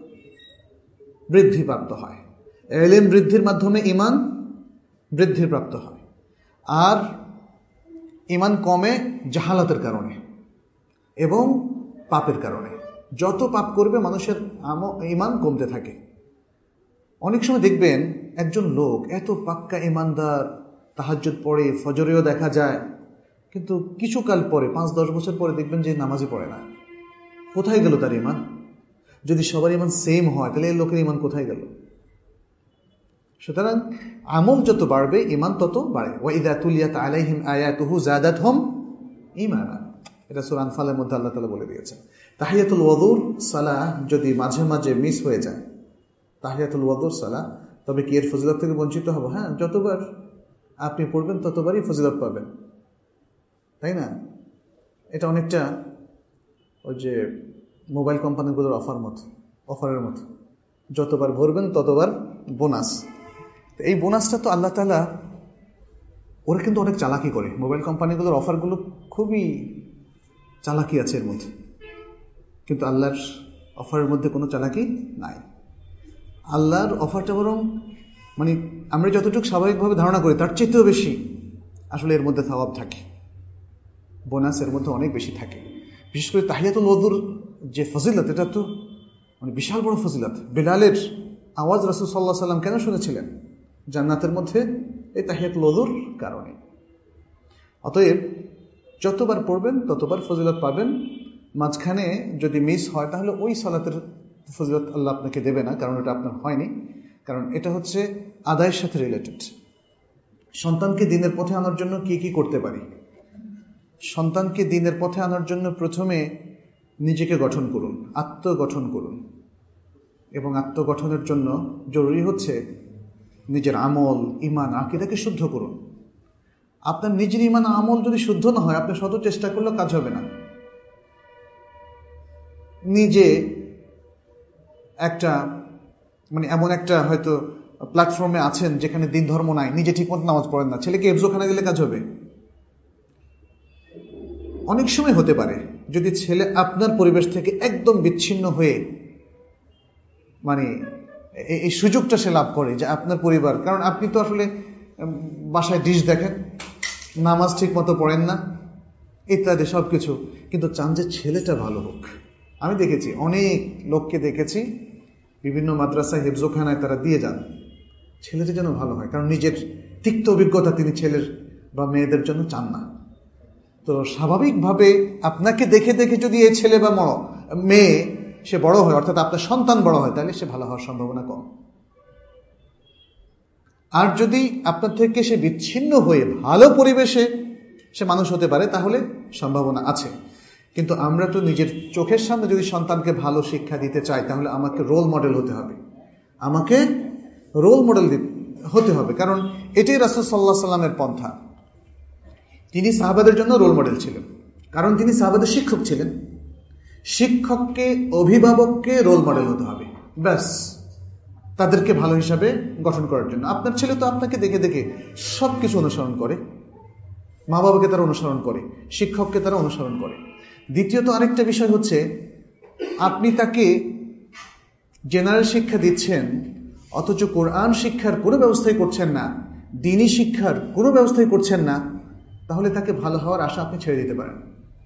বৃদ্ধি প্রাপ্ত হয়, ইলম বৃদ্ধির মাধ্যমে ঈমান বৃদ্ধি প্রাপ্ত হয়। আর ঈমান কমে জাহালাতের কারণে এবং পাপের কারণে। যত পাপ করবে মানুষের ঈমান কমতে থাকে। অনেক সময় দেখবেন একজন লোক এত পাক্কা ঈমানদার, তাহাজ্জুদ পড়ে, ফজরেও দেখা যায়, কিন্তু কিছুকাল পরে, পাঁচ দশ বছর পরে দেখবেন যে নামাজই পড়ে না। কোথায় গেল তার ঈমান? যদি সবার ঈমান সেম হয় তাহলে এই লোকের ঈমান কোথায় গেল? সুতরাং আমল যত বাড়বে ঈমান তত বাড়ে। ওয়া ইযা তুলিয়াত আলাইহিম আয়াতুহু যাদাতহুম ঈমানা, এটা সূরা আনফালের মধ্যে আল্লাহ তাআলা বলে দিয়েছেন। তাহিয়াতুল ওযুর সালাহ যদি মাঝে মাঝে মিস হয়ে যায়, তাহিয়াতুল ওযুর সালাহ, তবে কি এর ফজিলত থেকে বঞ্চিত হব? হ্যাঁ, যতবার আপনি পড়বেন ততবারই ফজিলত পাবেন, তাই না? এটা অনেকটা ওই যে মোবাইল কোম্পানিগুলোর অফার মতো, অফারের মতো, যতবার ভরবেন ততবার বোনাস। এই বোনাসটা তো আল্লাহ তাআলা, ওরা কিন্তু অনেক চালাকি করে। মোবাইল কোম্পানিগুলোর অফারগুলো খুবই চালাকি আছে এর মধ্যে, কিন্তু আল্লাহর অফারের মধ্যে কোনো চালাকি নাই। আল্লাহর অফারটা বরং মানে আমরা যতটুকু স্বাভাবিকভাবে ধারণা করি তার চেয়েও বেশি আসলে এর মধ্যে সওয়াব থাকে, বোনাস এর মধ্যে অনেক বেশি থাকে। বিশেষ করে তাহিয়াতুল ওযুর যে ফজিলত, এটা তো মানে বিশাল বড় ফজিলত। বেলালের আওয়াজ রাসূল সাল্লাল্লাহু আলাইহি সাল্লাম কেন শুনেছিলেন জান্নাতের মধ্যে? এই তাহিয়াতুল ওযুর কারণে। অতএব যতবার পড়বেন ততবার ফজিলত পাবেন। মাঝখানে যদি মিস হয় তাহলে ওই সালাতের ফজিলত আল্লাহ আপনাকে দেবে না, কারণ এটা আপনার হয়নি। কারণ এটা হচ্ছে আদায়ের সাথে রিলেটেড। সন্তানকে দ্বীনের পথে আনার জন্য কি কি করতে পারি? সন্তানকে দ্বীনের পথে আনার জন্য প্রথমে নিজেকে গঠন করুন, আত্মগঠন করুন, এবং আত্মগঠনের জন্য জরুরি হচ্ছে নিজের আমল, ইমান, আকীদাকে শুদ্ধ করুন। আপনার নিজের ইমান আমল যদি শুদ্ধ না হয়, আপনি শত চেষ্টা করলেও কাজ হবে না। নিজে একটা মানে এমন একটা হয়তো প্ল্যাটফর্মে আছেন যেখানে দিন ধর্ম নাই, নিজে ঠিক মতো নামাজ পড়েন না, ছেলেকে এফজোখানা দিলে কাজ হবে? অনেক সময় হতে পারে যদি ছেলে আপনার পরিবেশ থেকে একদম বিচ্ছিন্ন হয়ে মানে এই সুযোগটা সে লাভ করে যে আপনার পরিবার, কারণ আপনি তো আসলে বাসায় ডিশ দেখেন, নামাজ ঠিক মতো পড়েন না, ইত্যাদি সবকিছু, কিন্তু চান যে ছেলেটা ভালো হোক। আমি দেখেছি, অনেক লোককে দেখেছি বিভিন্ন মাদ্রাসায় হেফজোখানায় তারা দিয়ে যান ছেলেটা যেন ভালো হয়, কারণ নিজের তিক্ত অভিজ্ঞতা তিনি ছেলের বা মেয়েদের জন্য চান না। তো স্বাভাবিকভাবে আপনাকে দেখে দেখে যদি এই ছেলে বা মেয়ে সে বড় হয়, অর্থাৎ আপনার সন্তান বড় হয়, তাহলে সে ভালো হওয়ার সম্ভাবনা কম। আর যদি আপনার থেকে সে বিচ্ছিন্ন হয়ে ভালো পরিবেশে সে মানুষ হতে পারে, তাহলে সম্ভাবনা আছে। কিন্তু আমরা তো নিজের চোখের সামনে যদি সন্তানকে ভালো শিক্ষা দিতে চাই, তাহলে আমাকে রোল মডেল হতে হবে, আমাকে রোল মডেল হতে হবে, কারণ এটাই রাসূল সাল্লাল্লাহু আলাইহি সাল্লামের পন্থা। তিনি সাহাবাদের জন্য রোল মডেল ছিলেন, কারণ তিনি সাহাবাদের শিক্ষক ছিলেন। শিক্ষককে, অভিভাবককে রোল মডেল হতে হবে, ব্যাস, তাদেরকে ভালো হিসাবে গঠন করার জন্য। আপনার ছেলে তো আপনাকে দেখে দেখে সবকিছু অনুসরণ করে, মা বাবাকে তারা অনুসরণ করে, শিক্ষককে তারা অনুসরণ করে। দ্বিতীয়ত আরেকটা বিষয় হচ্ছে, আপনি তাকে জেনারেল শিক্ষা দিচ্ছেন অথচ কোরআন শিক্ষার কোনো ব্যবস্থাই করছেন না, দ্বীনি শিক্ষার কোনো ব্যবস্থাই করছেন না, তাহলে তাকে ভালো হওয়ার আশা আপনি ছেড়ে দিতে পারেন।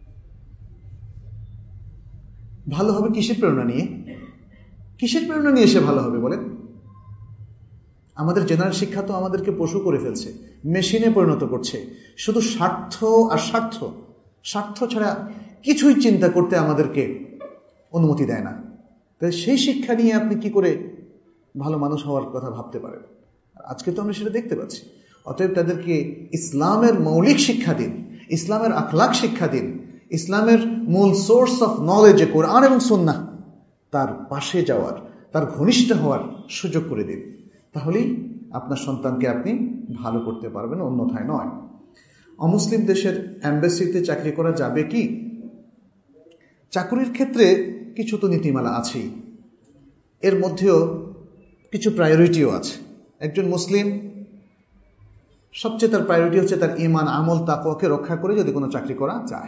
ভালো হবে কিসের প্রেরণা নিয়ে? কিসের প্রেরণা নিয়ে সে ভালো হবে বলেন? আমাদের জেনারেল শিক্ষা তো আমাদেরকে পশু করে ফেলছে, মেশিনে পরিণত করছে। শুধু স্বার্থ আর স্বার্থ, স্বার্থ ছাড়া কিছুই চিন্তা করতে আমাদেরকে অনুমতি দেয় না। তাই সেই শিক্ষা নিয়ে আপনি কি করে ভালো মানুষ হওয়ার কথা ভাবতে পারেন? আজকে তো আমরা সেটা দেখতে পাচ্ছি। অতএব তাদেরকে ইসলামের মৌলিক শিক্ষা দিন, ইসলামের আখলাক শিক্ষা দিন, ইসলামের মূল সোর্স অফ নলেজ কোরআন এবং সুন্নাহ, তার পাশে যাওয়ার, তার ঘনিষ্ঠ হওয়ার সুযোগ করে দিন। তাহলেই আপনার সন্তানকে আপনি ভালো করতে পারবেন, অন্যথায় নয়। অমুসলিম দেশের এম্বাসিতে চাকরি করা যাবে কি? চাকরির ক্ষেত্রে কিছু তো নীতিমালা আছেই, এর মধ্যেও কিছু প্রায়োরিটিও আছে। একজন মুসলিম সবচেয়ে তার প্রায়োরিটি হচ্ছে তার ঈমান, আমল, তাকওয়াকে রক্ষা করে যদি কোনো চাকরি করা যায়।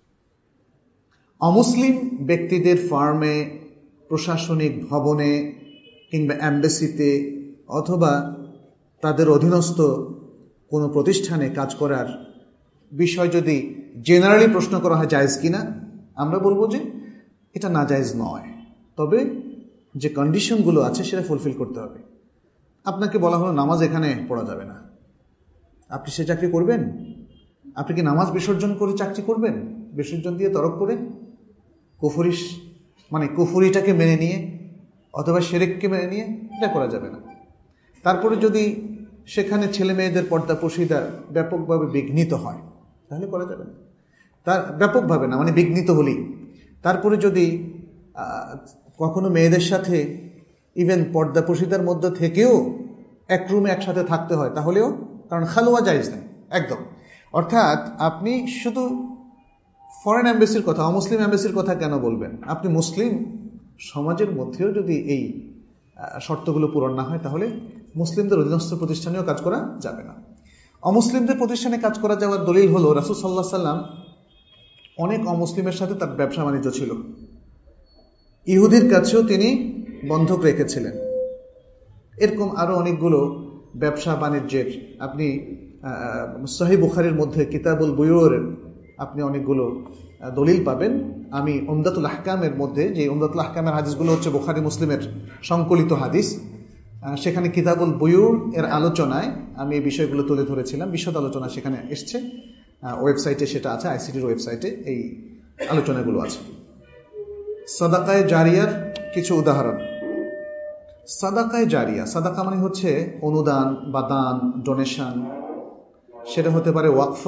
অমুসলিম ব্যক্তিদের ফার্মে, প্রশাসনিক ভবনে কিংবা এম্বাসিতে অথবা তাদের অধীনস্থ কোনো প্রতিষ্ঠানে কাজ করার বিষয় যদি জেনারেলি প্রশ্ন করা হয় জায়েজ কিনা, আমরা বলবো যে এটা না জায়েজ নয়, তবে যে কন্ডিশনগুলো আছে সেটা ফুলফিল করতে হবে। আপনাকে বলা হলো নামাজ এখানে পড়া যাবে না, আপনি সে চাকরি করবেন? আপনি কি নামাজ বিসর্জন করে চাকরি করবেন? বিসর্জন দিয়ে তরক করে কুফরি, মানে কুফরিটাকে মেনে নিয়ে অথবা শিরককে মেনে নিয়ে, এটা করা যাবে না। তারপরে যদি সেখানে ছেলে মেয়েদের পর্দা পশিদা ব্যাপকভাবে বিঘ্নিত হয়, তাহলে করা যাবে না। তার ব্যাপকভাবে না, মানে বিঘ্নিত হলেই। তারপরে যদি কখনো মেয়েদের সাথে ইভেন পর্দা পশিদার মধ্যে থেকেও এক রুমে একসাথে থাকতে হয়, তাহলেও, কারণ খালোয়া জায়েজ নেই একদম। অর্থাৎ আপনি শুধু ফরেন এম্বাসির কথা, অমুসলিম এম্বাসির কথা কেন বলবেন? আপনি মুসলিম সমাজের মধ্যেও যদি এই শর্তগুলো পূরণ না হয়, তাহলে মুসলিমদের অধীনস্থ প্রতিষ্ঠানেও কাজ করা যাবে না। অমুসলিমদের প্রতিষ্ঠানে কাজ করা যাওয়ার দলিল হলো রাসূল সাল্লাল্লাহু আলাইহি সাল্লাম অনেক অমুসলিমের সাথে তার ব্যবসা বাণিজ্য ছিল, ইহুদির কাছেও তিনি বন্ধক রেখেছিলেন। এরকম আরো অনেকগুলো ব্যবসা বাণিজ্যের আপনি সহিহ বুখারীর মধ্যে কিতাবুল বুয়ুর আপনি অনেকগুলো দলিল পাবেন। আমি উমদাতুল আহকামের মধ্যে, যে উমদাতুল আহকামের হাদিসগুলো হচ্ছে বুখারী মুসলিমের সংকলিত হাদিস, সেখানে কিতাবুল বুয়ুর এর আলোচনায় আমি এই বিষয়গুলো তুলে ধরেছিলাম, বিশদ আলোচনা সেখানে এসছে, ওয়েবসাইটে সেটা আছে, আইসিটির ওয়েবসাইটে এই আলোচনাগুলো আছে। সাদাকায়ে জারিয়ার কিছু উদাহরণ। সাদাকায়ে জারিয়া, সাদাকা মানে হচ্ছে অনুদান বা দান, ডোনেশন। সেটা হতে পারে ওয়াকফ,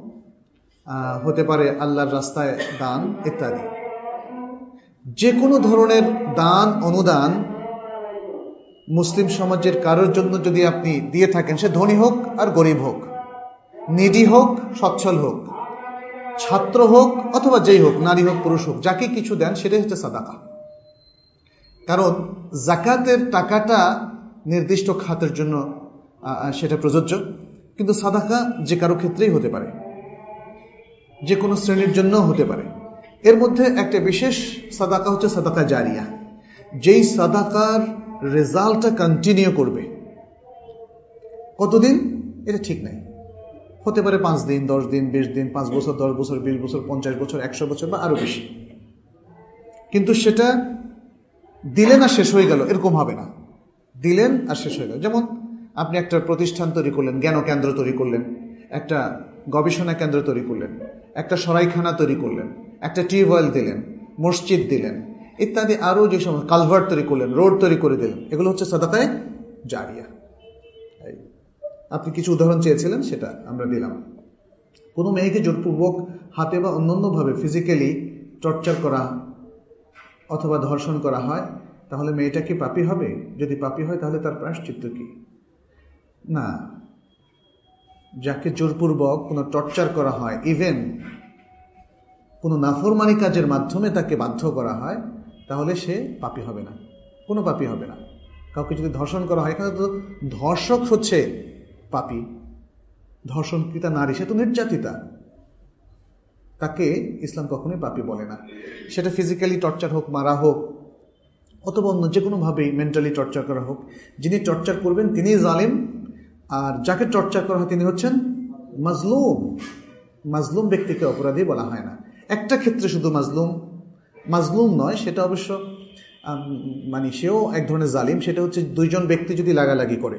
হতে পারে আল্লাহর রাস্তায় দান ইত্যাদি। যে কোনো ধরনের দান অনুদান মুসলিম সমাজের কারোর জন্য যদি আপনি দিয়ে থাকেন, সে ধনী হোক আর গরিব হোক, নিডি হোক সচ্ছল হোক, ছাত্র হোক অথবা যেই হোক, নারী হোক পুরুষ হোক, যাকে কিছু দেন সেটাই হচ্ছে সাদাকা। কারণ যাকাতের টাকাটা নির্দিষ্ট খাতের জন্য সেটা প্রযোজ্য, কিন্তু সাদাকা যে কারো ক্ষেত্রেই হতে পারে, যে কোনো শ্রেণীর জন্য হতে পারে। এর মধ্যে একটা বিশেষ সাদাকা হচ্ছে সাদাকা জারিয়া, যেই সাদাকার রেজাল্টটা কন্টিনিউ করবে। কতদিন এটা ঠিক নাই, হতে পারে পাঁচ দিন, দশ দিন, বিশ দিন, পাঁচ বছর, দশ বছর, বিশ বছর, পঞ্চাশ বছর, একশো বছর বা আরো বেশি, কিন্তু সেটা দিলেন আর শেষ হয়ে গেল এরকম হবে না। দিলেন আর শেষ হয়ে গেল। যেমন আপনি একটা প্রতিষ্ঠান তৈরি করলেন, জ্ঞান কেন্দ্র তৈরি করলেন, একটা গবেষণা কেন্দ্র তৈরি করলেন, একটা সরাইখানা তৈরি করলেন, একটা টিউবওয়েল দিলেন, মসজিদ দিলেন ইত্যাদি, আরো যে সময় কালভার্ট তৈরি করলেন, রোড তৈরি করে দিলেন, এগুলো হচ্ছে সাদাকায়ে জারিয়া। আপনি কিছু উদাহরণ চেয়েছিলেন, সেটা আমরা দিলাম। কোনো মেয়েকে জোরপূর্বক হাতে বা অন্যান্য ভাবে ফিজিক্যালি টর্চার করা অথবা ধর্ষণ করা হয়, তাহলে মেয়েটা কি পাপী হবে? যদি পাপী হয় তাহলে তার প্রায়শ্চিত্ত কি? না, যাকে জোরপূর্বক কোনো টর্চার করা হয়, ইভেন কোনো নাফরমানি কাজের মাধ্যমে তাকে বাধ্য করা হয়, তাহলে সে পাপী হবে না, কোনো পাপী হবে না। কাউকে যদি ধর্ষণ করা হয়, এখানে তো ধর্ষক হচ্ছে পাপী, ধর্ষণকৃতা নারী সে তো নির্যাতিতা, তাকে ইসলাম কখনোই পাপী বলে না। সেটা ফিজিক্যালি টর্চার হোক, মারা হোক, অথবা অন্য যে কোনো ভাবেই মেন্টালি টর্চার করা হোক, যিনি টর্চার করবেন তিনি জালিম, আর যাকে টর্চার করা হয় তিনি হচ্ছেন মাজলুম। মাজলুম ব্যক্তিকে অপরাধী বলা হয় না। একটা ক্ষেত্রে শুধু মাজলুম মাজলুম নয়, সেটা অবশ্য মানে সেও এক ধরনের জালিম, সেটা হচ্ছে দুইজন ব্যক্তি যদি লাগালাগি করে,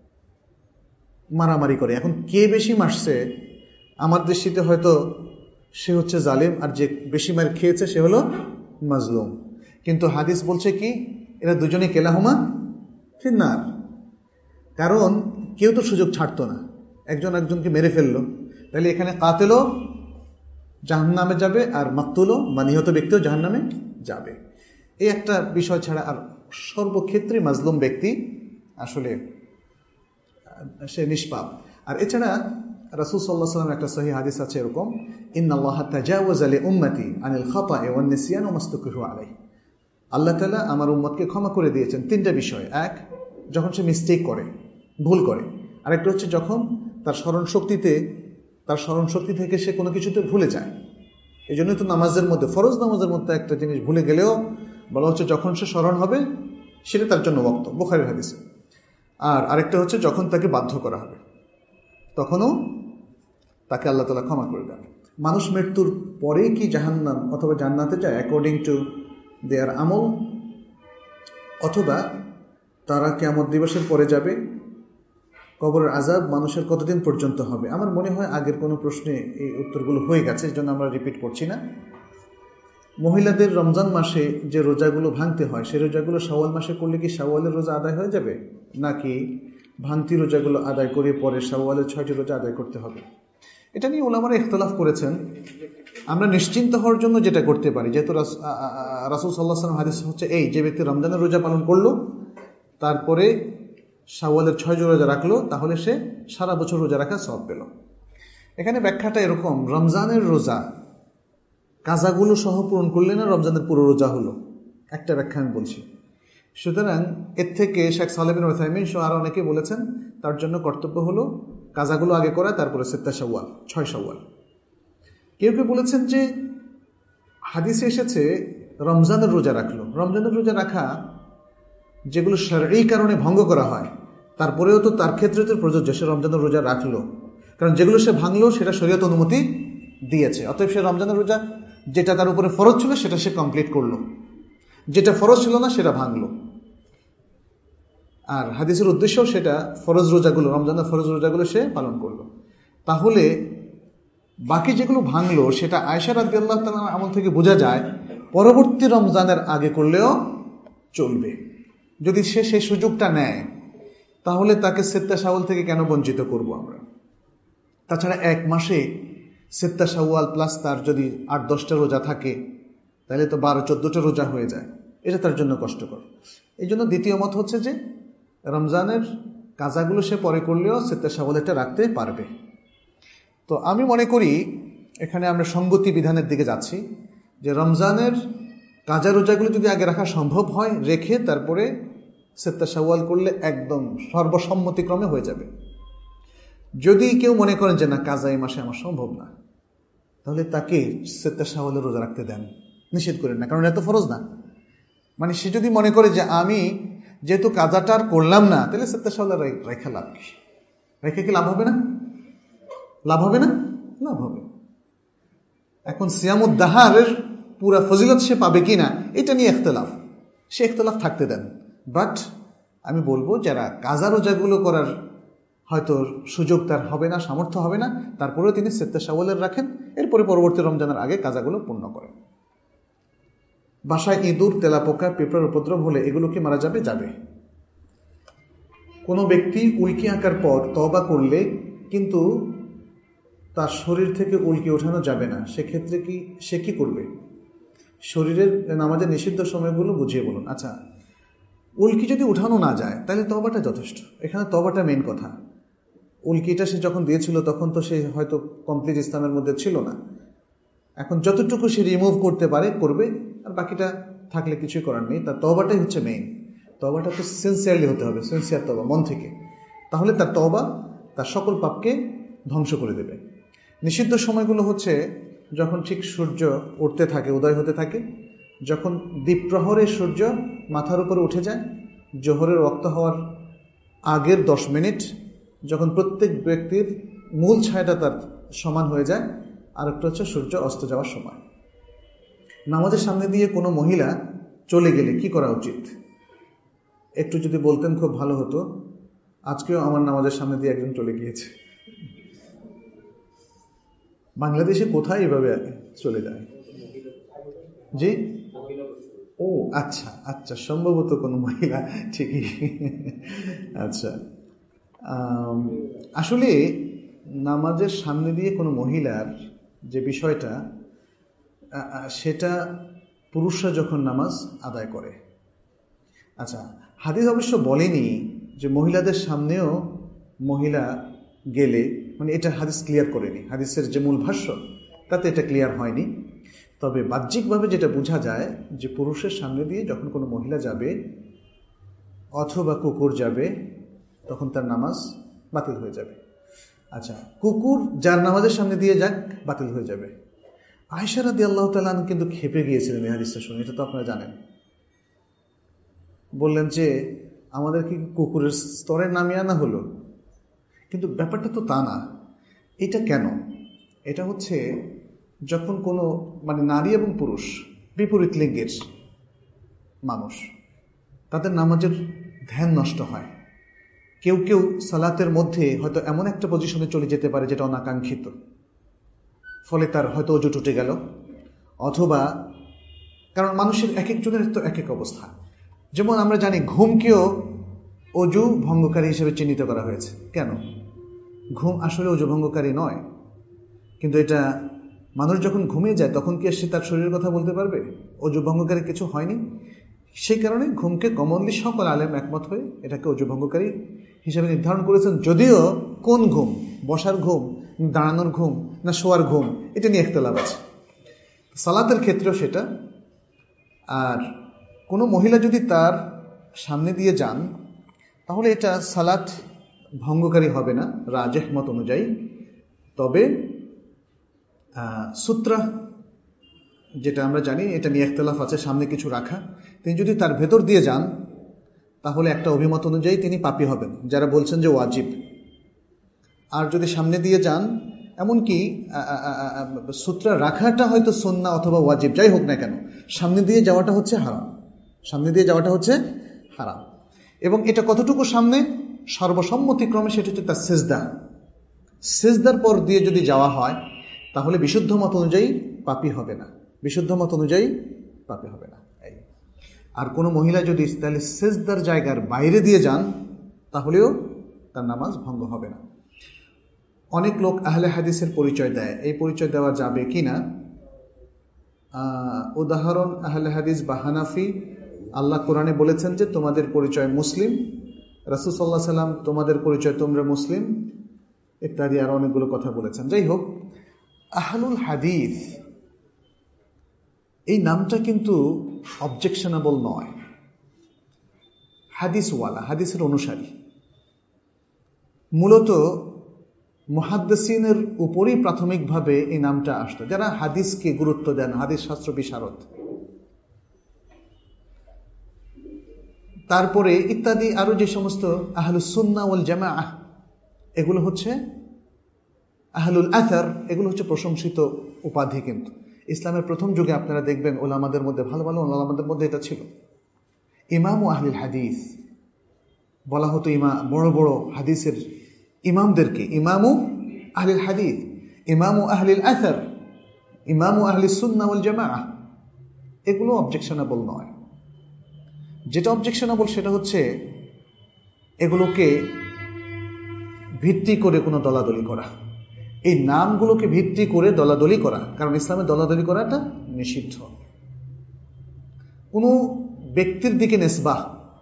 মারামারি করে, এখন কে বেশি মারছে, আমার দৃষ্টিতে হয়তো সে হচ্ছে জালিম, আর যে বেশি মার খেয়েছে সে হলো মাজলুম। কিন্তু হাদিস বলছে কি, এরা দুজনে কেলাহুমা ফিন্নার, কারণ কেউ তো সুযোগ ছাড়তো না, একজন একজনকে মেরে ফেললো, তাহলে এখানে কাতেলও জাহান্নামে যাবে আর মাকতুলও বা নিহত ব্যক্তিও জাহান্নামে যাবে। এই একটা বিষয় ছাড়া আর সর্বক্ষেত্রে মাজলুম ব্যক্তি আসলে সে নিষ্পাপ। আর এছাড়া রাসূল সাল্লাল্লাহু আলাইহি ওয়াসাল্লাম একটা সহিহ হাদিস আছে এরকম, ইন্নাল্লাহা তাজাওয়াজা লি উম্মতি আনিল খাতা'i ওয়ান নিসয়ান ওয়া মাসতুকরিহু আলাইহি। আল্লাহ তাআলা আমার উম্মতকে ক্ষমা করে দিয়েছেন তিনটা বিষয়। এক, যখন সে মিস্টেক করে, ভুল করে। আরেকটা হচ্ছে যখন তার স্মরণ শক্তিতে তার স্মরণ শক্তি থেকে সে কোনো কিছুতে ভুলে যায়। এই জন্যই তো নামাজের মধ্যে, ফরজ নামাজের মধ্যে একটা জিনিস ভুলে গেলেও বলা হচ্ছে যখন সে স্মরণ হবে সেটা তার জন্য ওয়াক্ত, বুখারীর হাদিসে। আর আরেকটা হচ্ছে যখন তাকে বাধ্য করা হবে, তখনও তাকে আল্লাহ তাআলা ক্ষমা করে দেন। মানুষ মৃত্যুর পরে কি জাহান্নাম অথবা জান্নাতে যায় অ্যাকর্ডিং টু দেয়ার আমল, অথবা তারা কিয়ামত দিবসের পরে যাবে? কবরের আযাব মানুষের কতদিন পর্যন্ত হবে? আমার মনে হয় আগের কোনো প্রশ্নে এই উত্তরগুলো হয়ে গেছে, এই জন্য আমরা রিপিট করছি না। মহিলাদের রমজান মাসে যে রোজাগুলো ভাঙতে হয়, সেই রোজাগুলো শাওয়াল মাসে করলে কি শাওয়ালের রোজা আদায় হয়ে যাবে, নাকি ভাঙতি রোজাগুলো আদায় করে পরে শাওয়ালের ছয়টি রোজা আদায় করতে হবে? এটা নিয়ে উলামারা ইখতিলাফ করেছেন। আমরা নিশ্চিন্ত হওয়ার জন্য যেটা করতে পারি, যেহেতু রাসূল সাল্লাল্লাহু আলাইহি ওয়াসাল্লাম হাদিস হচ্ছে এই, যে ব্যক্তি রমজানের রোজা পালন করলো তারপরে শাওয়ালের ছয় রোজা রাখলো, তাহলে সে সারা বছর রোজা রাখা সওয়াব পেল। এখানে ব্যাখ্যাটা এরকম, রমজানের রোজা কাজাগুলো সহ পূরণ করলে না রমজানের পুরো রোজা হলো, একটা ব্যাখ্যা আমি বলছি। সুতরাং এর থেকে শেখ সালেহ বিন উসাইমিন সহ আরো অনেকে বলেছেন তার জন্য কর্তব্য হলো কাজাগুলো আগে করা, তারপরে সিত্তা শাওয়াল, ছয় শাওয়াল। কেউ কেউ বলেছেন যে হাদিসে এসেছে রমজানের রোজা রাখলো, রমজানের রোজা রাখা যেগুলো শারঈ কারণে ভঙ্গ করা হয়, তারপরেও তো তার ক্ষেত্রে তো প্রযোজ্য, সে রমজানের রোজা রাখলো, কারণ যেগুলো সে ভাঙলো সেটা শরীয়ত অনুমতি দিয়েছে। অতএব সে রমজানের রোজা যেটা তার উপরে ফরজ ছিল সেটা সে কমপ্লিট করলো, যেটা ফরজ ছিল না সেটা ভাঙলো। আর হাদিসের উদ্দেশ্য সেটা ফরজ রোজাগুলো, রমজানের ফরজ রোজাগুলো সে পালন করলো। তাহলে বাকি যেগুলো ভাঙলো সেটা আয়েশা রাদিয়াল্লাহু তাআলার আমল থেকে বোঝা যায় পরবর্তী রমজানের আগে করলেও চলবে। যদি সে সেই সুযোগটা নেয়, তাহলে তাকে সিত্তা শাওয়াল থেকে কেন বঞ্চিত করব আমরা? তাছাড়া এক মাসে সিত্তা শাওয়াল প্লাস তার যদি আট দশটা রোজা থাকে, তাহলে তো বারো চোদ্দটা রোজা হয়ে যায়, এটা তার জন্য কষ্টকর। এই জন্য দ্বিতীয় মত হচ্ছে যে রমজানের কাজাগুলো সে পরে করলেও সিত্তা শাওয়ালটা রাখতে পারবে। তো আমি মনে করি এখানে আমরা সঙ্গতি বিধানের দিকে যাচ্ছি, যে রমজানের কাজা রোজাগুলো যদি আগে রাখা সম্ভব হয়, রেখে তারপরে সিত্তা শাওয়াল করলে একদম সর্বসম্মতিক্রমে হয়ে যাবে। যদি কেউ মনে করেন যে না, কাজা এই মাসে আমার সম্ভব না, তাহলে তাকে সিত্তা শাওয়ালের রোজা রাখতে দেন, নিষেধ করেন না, কারণ এত ফরজ না। মানে সে যদি মনে করে যে আমি যেহেতু কাজাটা আর করলাম না, তাহলে সিত্তা শাওয়াল রেখে লাভ কি? রেখে কি লাভ হবে না? লাভ হবে না? লাভ হবে। এখন সিয়ামুদ দাহারের পুরা ফজিলত সে পাবে কিনা, এটা নিয়ে ইখতিলাফ, সে ইখতিলাফ থাকতে দেন। বাট আমি বলবো যারা কাজা রোজাগুলো করার হয়তো সুযোগ তার হবে না, সামর্থ্য হবে না, তারপরেও তিনি সিত্তা শাওয়ালের রাখেন, এরপরে পরবর্তী রমজানের আগে কাজাগুলো পূর্ণ করেন। বাসায় ইঁদুর, তেলাপোকা, পিঁপড়ার উপদ্রব হলে এগুলো কি মারা যাবে? যাবে। কোনো ব্যক্তি উল্কি আঁকার পর তওবা করলে কিন্তু তার শরীর থেকে উল্কি ওঠানো যাবে না, সেক্ষেত্রে কি সে কি করবে? শরীরের নামাজের নিষিদ্ধ সময়গুলো বুঝিয়ে বলুন। আচ্ছা, উল্কি যদি উঠানো না যায় তাহলে তওবাটা যথেষ্ট। এখানে তওবাটা মেইন কথা। উল্কিটা সে যখন দিয়েছিল তখন তো সে হয়তো কমপ্লিট ইসলামের মধ্যে ছিল না। এখন যতটুকু সে রিমুভ করতে পারে করবে, আর বাকিটা থাকলে কিছুই করার নেই। তার তওবাটাই হচ্ছে মেইন। তওবাটা তো সিনসিয়ারলি হতে হবে, সিনসিয়ার তওবা, মন থেকে। তাহলে তার তওবা তার সকল পাপকে ধ্বংস করে দেবে। নিষিদ্ধ সময়গুলো হচ্ছে যখন ঠিক সূর্য উঠতে থাকে, উদয় হতে থাকে, যখন দ্বীপ্রহরে সূর্য মাথার উপরে উঠে যায়, জোহরের ওয়াক্ত হওয়ার আগের দশ মিনিট, যখন প্রত্যেক ব্যক্তির মূল ছায়াটা তার সমান হয়ে যায়, আর একটা হচ্ছে সূর্য অস্ত যাওয়ার সময়। নামাজের সামনে দিয়ে কোনো মহিলা চলে গেলে কি করা উচিত? একটু যদি বলতেন খুব ভালো হতো। আজকেও আমার নামাজের সামনে দিয়ে একজন চলে গিয়েছে। বাংলাদেশে কোথায় এভাবে চলে যায়? জি, ও আচ্ছা আচ্ছা, সম্ভবত কোনো মহিলা, ঠিকই। আচ্ছা, আসলে নামাজের সামনে দিয়ে কোনো মহিলার যে বিষয়টা, সেটা পুরুষরা যখন নামাজ আদায় করে। আচ্ছা, হাদিস অবশ্য বলেনি যে মহিলাদের সামনেও মহিলা গেলে, মানে এটা হাদিস ক্লিয়ার করেনি। হাদিসের যে মূল ভাষ্য তাতে এটা ক্লিয়ার হয়নি। তবে বাহ্যিকভাবে যেটা বোঝা যায় যে পুরুষের সামনে দিয়ে যখন কোনো মহিলা যাবে অথবা কুকুর যাবে, তখন তার নামাজ বাতিল হয়ে যাবে। আচ্ছা, কুকুর যার নামাজের সামনে দিয়ে যাক বাতিল হয়ে যাবে। আয়েশা রাদিয়াল্লাহু তাআলা কিন্তু খেপে গিয়েছিলেন এই হাদিসটা শুনে, এটা তো আপনারা জানেন। বললেন যে আমাদের কি কুকুরের স্তরে নামিয়ে আনা হলো? কিন্তু ব্যাপারটা তো তা না। এটা কেন? এটা হচ্ছে যখন কোনো মানে নারী এবং পুরুষ বিপরীত লিঙ্গের মানুষ, তাদের নামাজের ধ্যান নষ্ট হয়। কেউ কেউ সালাতের মধ্যে হয়তো এমন একটা পজিশনে চলে যেতে পারে যেটা অনাকাঙ্ক্ষিত, ফলে তার হয়তো অজু টুটে গেল, অথবা কারণ মানুষের এক একজনের তো এক এক অবস্থা। যেমন আমরা জানি ঘুমকেও অজু ভঙ্গকারী হিসেবে চিহ্নিত করা হয়েছে। কেন? ঘুম আসলে অজু ভঙ্গকারী নয়, কিন্তু এটা মানুষ যখন ঘুমিয়ে যায় তখন কি সে তার শরীরের কথা বলতে পারবে? অজু ভঙ্গকারী কিছু হয়নি, সেই কারণে ঘুমকে কমনলি সকল আলেম একমত হয়ে এটাকে অজু ভঙ্গকারী হিসেবে নির্ধারণ করেছেন। যদিও কোন ঘুম, বসার ঘুম, দাঁড়ানোর ঘুম না শোয়ার ঘুম, এটা নিয়ে ইখতিলাফ আছে। সালাতের ক্ষেত্রেও সেটা। আর কোনো মহিলা যদি তার সামনে দিয়ে যান তাহলে এটা সালাত ভঙ্গকারী হবে না রাজেহ মত অনুযায়ী। তবে সূত্রা যেটা আমরা জানি, এটা নিয়ে ইখতিলাফ আছে, সামনে কিছু রাখা। তিনি যদি তার ভেতর দিয়ে যান তাহলে একটা অভিমত অনুযায়ী তিনি পাপী হবেন, যারা বলছেন যে ওয়াজিব। আর যদি সামনে দিয়ে যান, এমনকি সূত্রা রাখাটা হয়তো সুন্নাহ অথবা ওয়াজিব, যাই হোক না কেন, সামনে দিয়ে যাওয়াটা হচ্ছে হারাম। সামনে দিয়ে যাওয়াটা হচ্ছে হারাম। এবং এটা কতটুকু সামনে? সর্বসম্মতিক্রমে সেটা হচ্ছে তার সিজদা। সিজদার পর দিয়ে যদি যাওয়া হয় তাহলে বিশুদ্ধ মত অনুযায়ী পাপী হবে না, বিশুদ্ধ মত অনুযায়ী পাপী হবে না। আর কোনো মহিলা যদি তাহলে সেজদার জায়গার বাইরে দিয়ে যান তাহলেও তার নামাজ ভঙ্গ হবে না। অনেক লোক আহলে হাদিসের পরিচয় দেয়, এই পরিচয় দেওয়া যাবে কিনা? উদাহরণ, আহলে হাদিস বা হানাফি, আল্লাহ কোরআনে বলেছেন যে তোমাদের পরিচয় মুসলিম, রাসূল সাল্লাল্লাহু আলাইহি সাল্লাম তোমাদের পরিচয় তোমরা মুসলিম, ইত্যাদি আরো অনেকগুলো কথা বলেছেন। যাই হোক, আহলুল হাদিস এই নামটা কিন্তু অবজেকশনেবল নয়। হাদিসওয়ালা, হাদিসের অনুসারী, মূলত মুহাদ্দিসিনের উপরই প্রাথমিকভাবে এই নামটা আসতো, যারা হাদিসকে গুরুত্ব দেন, হাদিস শাস্ত্র বিশারদ। তারপরে ইত্যাদি আরো যে সমস্ত আহলুস সুন্নাহ ওয়াল জামাআহ, এগুলো হচ্ছে আহলুল আথার, এগুলো হচ্ছে প্রশংসিত উপাধি। কিন্তু ইসলামের প্রথম যুগে আপনারা দেখবেন ওলামাদের মধ্যে, ভালো ভালো ওলামাদের মধ্যে এটা ছিল। ইমাম ও আহলুল হাদিস বলা হতো, ইমা বড় বড় হাদিসের ইমামদেরকে ইমামু আহলুল হাদিস, ইমামু আহলুল আথার, ইমামু আহলুস সুন্নাহ ওয়াল জামাআহ। এগুলো অবজেকশনেবল নয়। যেটা অবজেকশনেবল সেটা হচ্ছে এগুলোকে ভিত্তি করে কোনো দলাদলি করা, এই নামগুলোকে ভিত্তি করে দলাদলি করা, কারণ ইসলামে দলাদলি করাটা নিষিদ্ধ। কোনো ব্যক্তির দিকে নেসবাহ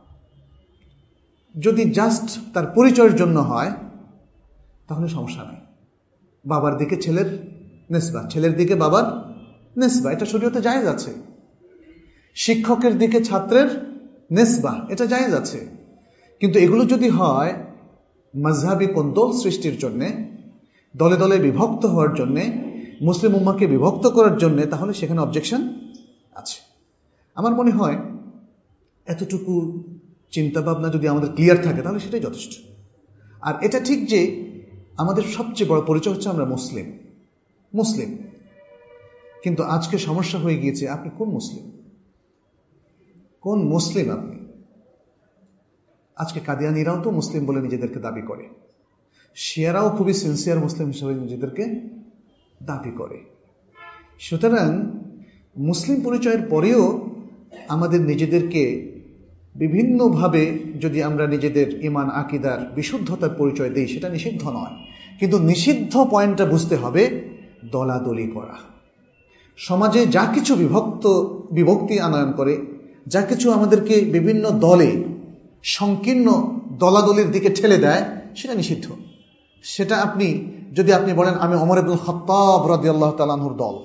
যদি জাস্ট তার পরিচয়ের জন্য হয় তাহলে সমস্যা নাই। বাবার দিকে ছেলের নেসবাহ, ছেলের দিকে বাবার নেসবাহ, এটা শরীয়তে জায়েজ আছে। শিক্ষকের দিকে ছাত্রের নেসবাহ, এটা জায়েজ আছে। কিন্তু এগুলো যদি হয় মাযহাবী কোন্দল সৃষ্টির জন্যে, দলে দলে বিভক্ত হওয়ার জন্যে, মুসলিম উম্মাহকে বিভক্ত করার জন্যে, তাহলে সেখানে অবজেকশন আছে। আমার মনে হয় এতটুকু চিন্তা ভাবনা যদি আমাদের ক্লিয়ার থাকে তাহলে সেটাই যথেষ্ট। আর এটা ঠিক যে আমাদের সবচেয়ে বড় পরিচয় হচ্ছে আমরা মুসলিম মুসলিম কিন্তু আজকে সমস্যা হয়ে গিয়েছে আপনি কোন মুসলিম, কোন মুসলিম আপনি? আজকে কাদিয়ানীরাও তো মুসলিম বলে নিজেদেরকে দাবি করে, শিয়ারাও খুবই সিনসিয়ার মুসলিম হিসেবে নিজেদেরকে দাবি করে। সুতরাং মুসলিম পরিচয়ের পরেও আমাদের নিজেদেরকে বিভিন্নভাবে যদি আমরা নিজেদের ঈমান আকীদার বিশুদ্ধতার পরিচয় দিই, সেটা নিষিদ্ধ নয়। কিন্তু নিষিদ্ধ পয়েন্টটা বুঝতে হবে, দলাদলি করা। সমাজে যা কিছু বিভক্ত বিভক্তি আনয়ন করে, যা কিছু আমাদেরকে বিভিন্ন দলে সংকীর্ণ দলাদলির দিকে ঠেলে দেয়, সেটা নিষিদ্ধ। সেটা আপনি যদি আপনি বলেন আমি ওমর ইবনুল খাত্তাব রাদিয়াল্লাহু তাআলা আনহুর দল,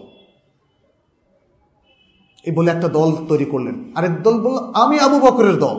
এই বলে একটা দল তৈরি করলেন। আরেক দল বলল আমি আবু বকরের দল,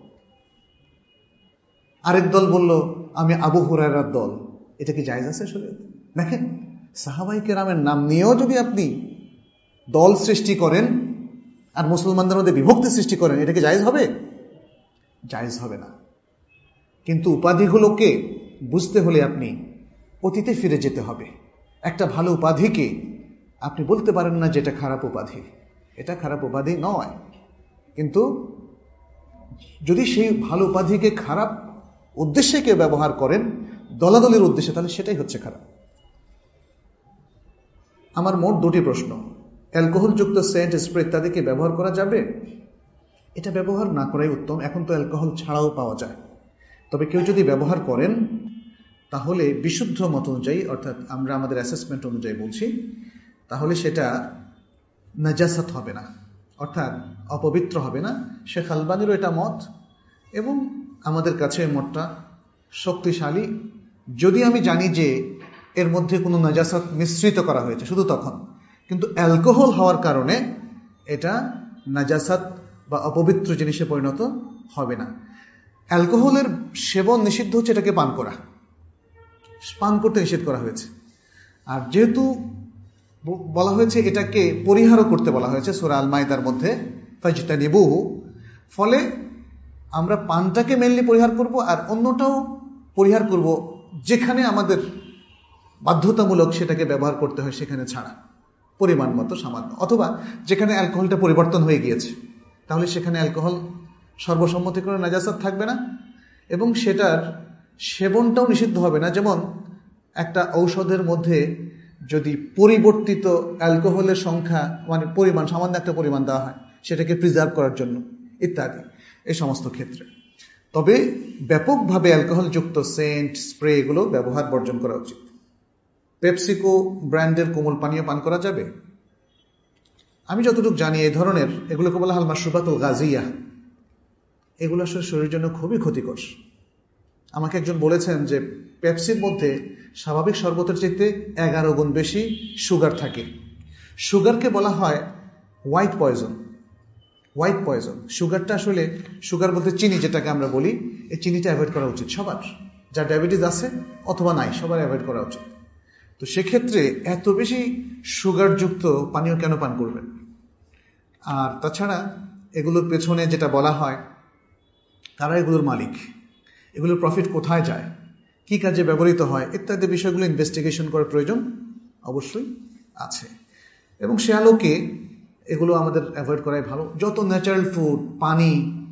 আরেক দল বলল আমি আবু হুরায়রার দল। এটা কি জায়েজ আছে শরীয়তে? দেখেন, সাহাবায়ে কেরামের নাম নিয়েও যদি আপনি দল সৃষ্টি করেন আর মুসলমানদের মধ্যে বিভক্তি সৃষ্টি করেন, এটা কি জায়েজ হবে? জায়েজ হবে না। কিন্তু উপাধিগুলোকে বুঝতে হলে আপনি অতীতে ফিরে যেতে হবে। একটা ভালো উপাধিকে আপনি বলতে পারেন না যে এটা খারাপ উপাধি, এটা খারাপ উপাধি নয়। কিন্তু যদি সেই ভালো উপাধিকে খারাপ উদ্দেশ্যে কেউ ব্যবহার করেন, দলাদলির উদ্দেশ্যে, তাহলে সেটাই হচ্ছে খারাপ। আমার মোট দুটি প্রশ্ন। অ্যালকোহলযুক্ত সেন্ট, স্প্রে ইত্যাদিকে ব্যবহার করা যাবে? এটা ব্যবহার না করাই উত্তম। এখন তো অ্যালকোহল ছাড়াও পাওয়া যায়। তবে কেউ যদি ব্যবহার করেন তাহলে বিশুদ্ধ মত অনুযায়ী, অর্থাৎ আমরা আমাদের অ্যাসেসমেন্ট অনুযায়ী বলছি, তাহলে সেটা নাজাসাত হবে না, অর্থাৎ অপবিত্র হবে না। শেখ আলবানীরও এটা মত, এবং আমাদের কাছে মতটা শক্তিশালী। যদি আমি জানি যে এর মধ্যে কোনো নাজাসাত মিশ্রিত করা হয়েছে, শুধু তখন। কিন্তু অ্যালকোহল হওয়ার কারণে এটা নাজাসাত বা অপবিত্র জিনিসে পরিণত হবে না। অ্যালকোহলের সেবন নিষিদ্ধ হচ্ছে এটাকে পান করা, পান করতে নিষেধ করা হয়েছে। আর যেহেতু বলা হয়েছে এটাকে পরিহারও করতে বলা হয়েছে সূরা আল মাইদার মধ্যে, ফাজতানিবুহু, ফলে আমরা পানটাকে মেনলি পরিহার করব, আর অন্যটাও পরিহার করব যেখানে আমাদের বাধ্যতামূলক সেটাকে ব্যবহার করতে হয় সেখানে ছাড়া, পরিমাণ মতো সামান্য। অথবা যেখানে অ্যালকোহলটা পরিবর্তন হয়ে গিয়েছে, তাহলে সেখানে অ্যালকোহল সর্বসম্মতিক্রমে নাজাসাত থাকবে না, এবং সেটার সেবনটাও নিষিদ্ধ হবে না। যেমন একটা ঔষধের মধ্যে যদি পরিবর্তিত অ্যালকোহলের সংখ্যা, মানে পরিমাণ, সামান্য একটা পরিমাণ দেওয়া হয় সেটাকে প্রিজার্ভ করার জন্য, ইত্যাদি এই সমস্ত ক্ষেত্রে। তবে ব্যাপকভাবে অ্যালকোহলযুক্ত সেন্ট, স্প্রে এগুলো ব্যবহার বর্জন করা উচিত। পেপসিকো ব্র্যান্ডের কোমল পানীয় পান করা যাবে? আমি যতটুকু জানি এই ধরনের এগুলোকে বলা হয় মাশরুবাতুল গাজিয়া, এগুলো আসলে শরীরের জন্য খুবই ক্ষতিকর। আমাকে একজন বলেছেন যে পেপসির মধ্যে স্বাভাবিক শরবতের চাইতে এগারো গুণ বেশি সুগার থাকে। সুগারকে বলা হয় হোয়াইট পয়জন। হোয়াইট পয়জন সুগারটা আসলে, সুগার বলতে চিনি যেটাকে আমরা বলি, এই চিনিটা অ্যাভয়েড করা উচিত সবার, যার ডায়াবেটিস আছে অথবা নাই, সবার অ্যাভয়েড করা উচিত। তো সেক্ষেত্রে এত বেশি সুগারযুক্ত পানীয় কেন পান করবেন? আর তাছাড়া এগুলোর পেছনে যেটা বলা হয়, কারা এগুলোর মালিক, এগুলোর প্রফিট কোথায় যায়, কি কাজে ব্যবহৃত হয় ইত্যাদি বিষয়গুলো ইনভেস্টিগেশন করার প্রয়োজন অবশ্যই আছে। এবং সে আলোকে এগুলো আমাদের অ্যাভয়েড করাই ভালো। যত ন্যাচারাল ফুড, পানি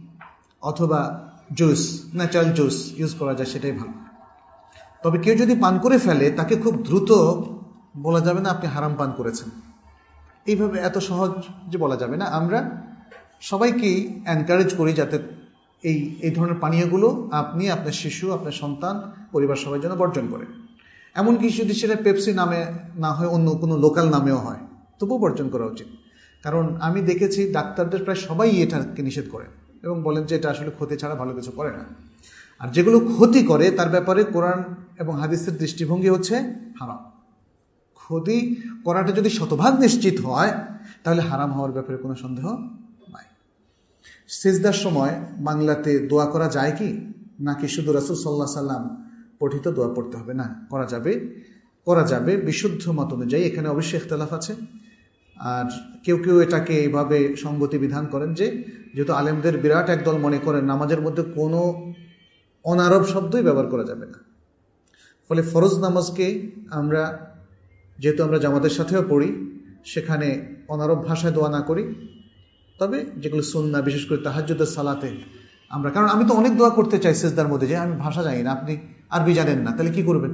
অথবা জুস, ন্যাচারাল জুস ইউজ করা যায় সেটাই ভালো। তবে কেউ যদি পান করে ফেলে তাকে খুব দ্রুত বলা যাবে না আপনি হারাম পান করেছেন, এইভাবে এত সহজ যে বলা যাবে না। আমরা সবাইকেই এনকারেজ করি যাতে এই এই ধরনের পানীয়গুলো আপনি, আপনার শিশু, আপনার সন্তান, পরিবার সবাই যেন বর্জন করে। এমনকি যদি সেটা পেপসি নামে না হয়, অন্য কোনো লোকাল নামেও হয়, তবুও বর্জন করা উচিত। কারণ আমি দেখেছি ডাক্তারদের প্রায় সবাই এটাকে নিষেধ করেন এবং বলেন যে এটা আসলে ক্ষতি ছাড়া ভালো কিছু করে না। আর যেগুলো ক্ষতি করে তার ব্যাপারে কোরআন এবং হাদিসের দৃষ্টিভঙ্গি হচ্ছে হারাম। ক্ষতি করাটা যদি শতভাগ নিশ্চিত হয় তাহলে হারাম হওয়ার ব্যাপারে কোনো সন্দেহ নাই। সিজদার সময় বাংলাতে দোয়া করা যায় কি, নাকি শুধু রাসূল সাল্লাল্লাহু আলাইহি সাল্লাম পঠিত দোয়া পড়তে হবে? না, করা যাবে, করা যাবে বিশুদ্ধ মত অনুযায়ী। এখানে অবশ্যই ইখতিলাফ আছে। আর কেউ কেউ এটাকে এইভাবে সঙ্গতি বিধান করেন যে যেহেতু আলেমদের বিরাট একদল মনে করেন নামাজের মধ্যে কোনো অনারব শব্দই ব্যবহার করা যাবে না, ফলে ফরজ নামাজকে আমরা, যেহেতু আমরা জামাতের সাথেও পড়ি, সেখানে অনারব ভাষায় দোয়া না করি। তবে যেগুলো সুন্নাহ, বিশেষ করে তাহাজ্জুদের সালাতে আমরা, কারণ আমি তো অনেক দোয়া করতে চাই সিজদার মধ্যে, যে আমি ভাষা জানি না, আপনি আরবি জানেন না, তাহলে কি করবেন?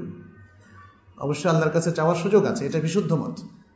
অবশ্যই আল্লাহর কাছে চাওয়ার সুযোগ আছে, এটা বিশুদ্ধ মত।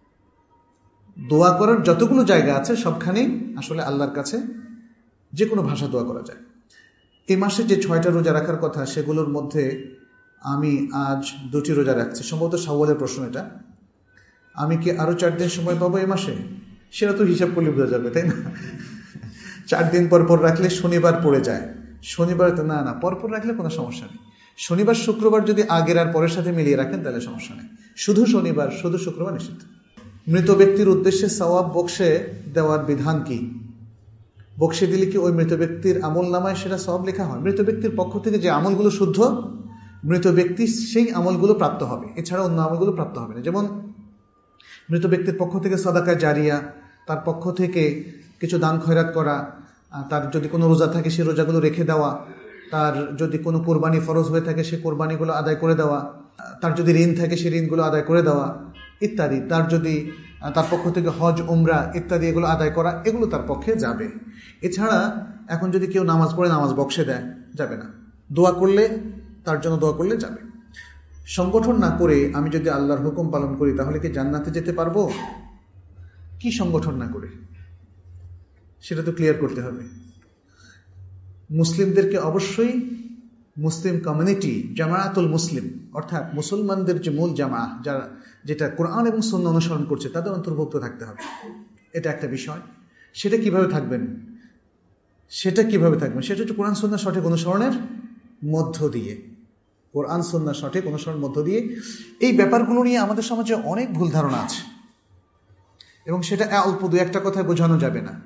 দোয়া করার যতগুলো জায়গা আছে সবখানেই আসলে আল্লাহর কাছে যে কোনো ভাষা দোয়া করা যায়। এই মাসে যে ছয়টা রোজা রাখার কথা সেগুলোর মধ্যে আমি আজ দুটি রোজা রাখছি, সম্ভবত শাওয়ালের প্রশ্ন এটা। আমি কি আরো চার দিন সময় পাবো এই মাসে? সেটা তো হিসাব করলে বোঝা যাবে, তাই না? চার দিন পর পর রাখলে শনিবার পড়ে যায়, শনিবার তো না না পরপর রাখলে কোনো সমস্যা নেই। শনিবার শুক্রবার যদি আগের আর পরের সাথে মিলিয়ে রাখেন তাহলে সমস্যা নেই। শুধু শনিবার, শুধু শুক্রবার নিষিদ্ধ। মৃত ব্যক্তির উদ্দেশ্যে সওয়াব বকশে দেওয়ার বিধান কি? বকশে দিলে কি ওই মৃত ব্যক্তির আমল নামায় সেটা সওয়াব লেখা হয়? মৃত ব্যক্তির পক্ষ থেকে যে আমলগুলো শুদ্ধ, মৃত ব্যক্তি সেই আমলগুলো প্রাপ্ত হবে, এছাড়া অন্য আমলগুলো প্রাপ্ত হবে না। যেমন মৃত ব্যক্তির পক্ষ থেকে সাদাকা জারিয়া, তার পক্ষ থেকে কিছু দান খয়রাত করা, তার যদি কোনো রোজা থাকে সে রোজাগুলো রেখে দেওয়া, তার যদি কোনো কোরবানি ফরজ হয়ে থাকে সে কোরবানিগুলো আদায় করে দেওয়া, তার যদি ঋণ থাকে সে ঋণগুলো আদায় করে দেওয়া ইত্যাদি, তার যদি তার পক্ষ থেকে হজ উমরা ইত্যাদি এগুলো আদায় করা, এগুলো তার পক্ষে যাবে। এছাড়া এখন যদি কেউ নামাজ পড়ে নামাজ বকশে দেয় যাবে না, দোয়া করলে, তার জন্য দোয়া করলে যাবে। সংগঠন না করে আমি যদি আল্লাহর হুকুম পালন করি তাহলে কি জান্নাতে যেতে পারবো? কি সংগঠন না করে, সেটা তো ক্লিয়ার করতে হবে। মুসলিমদেরকে অবশ্যই মুসলিম কমিউনিটি, জামায়াতুল মুসলিম, অর্থাৎ মুসলমানদের যে মূল জামা, যারা যেটা কোরআন এবং সুন্নাহ অনুসরণ করছে, তাদের অন্তর্ভুক্ত থাকতে হবে। এটা একটা বিষয়। সেটা কিভাবে থাকবেন? সেটা কিভাবে থাকবেন সেটা হচ্ছে কোরআন সুন্নাহ সঠিক অনুসরণের মধ্য দিয়ে। কোরআন সুন্নাহ সঠিক অনুসরণের মধ্য দিয়ে। এই ব্যাপারগুলো নিয়ে আমাদের সমাজে অনেক ভুল ধারণা আছে এবং সেটা অল্প দু একটা কথায় বোঝানো যাবে না।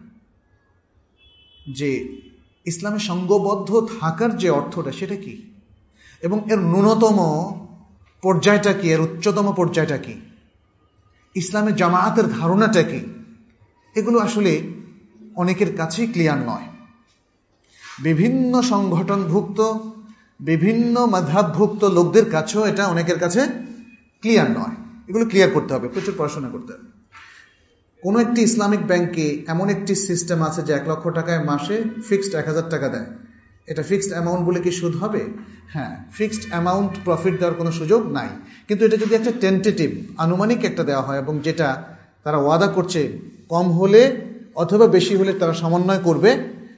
যে ইসলামে সঙ্গবদ্ধ থাকার যে অর্থটা সেটা কি, এবং এর ন্যূনতম পর্যায়টা কি, এর উচ্চতম পর্যায়টা কি, ইসলামের জামায়াতের ধারণাটা কি, এগুলো আসলে অনেকের কাছেই ক্লিয়ার নয়। বিভিন্ন সংগঠনভুক্ত, বিভিন্ন মাযহাবভুক্ত লোকদের কাছেও এটা অনেকের কাছে ক্লিয়ার নয়। এগুলো ক্লিয়ার করতে হবে, প্রচুর পড়াশোনা করতে হবে। কোন একটি ইসলামিক ব্যাংকে এমন একটি সিস্টেম আছে যে এক লক্ষ টাকায় মাসে ফিক্সড এক হাজার টাকা দেয়। এটা ফিক্সড অ্যামাউন্ট বলে কি সুদ হবে? হ্যাঁ, ফিক্সড অ্যামাউন্ট প্রফিট দেওয়ার কোনো সুযোগ নাই। কিন্তু এটা যদি একটা টেন্টেটিভ, আনুমানিক একটা দেওয়া হয়, এবং যেটা তারা ওয়াদা করছে কম হলে অথবা বেশি হলে তারা সমন্বয় করবে,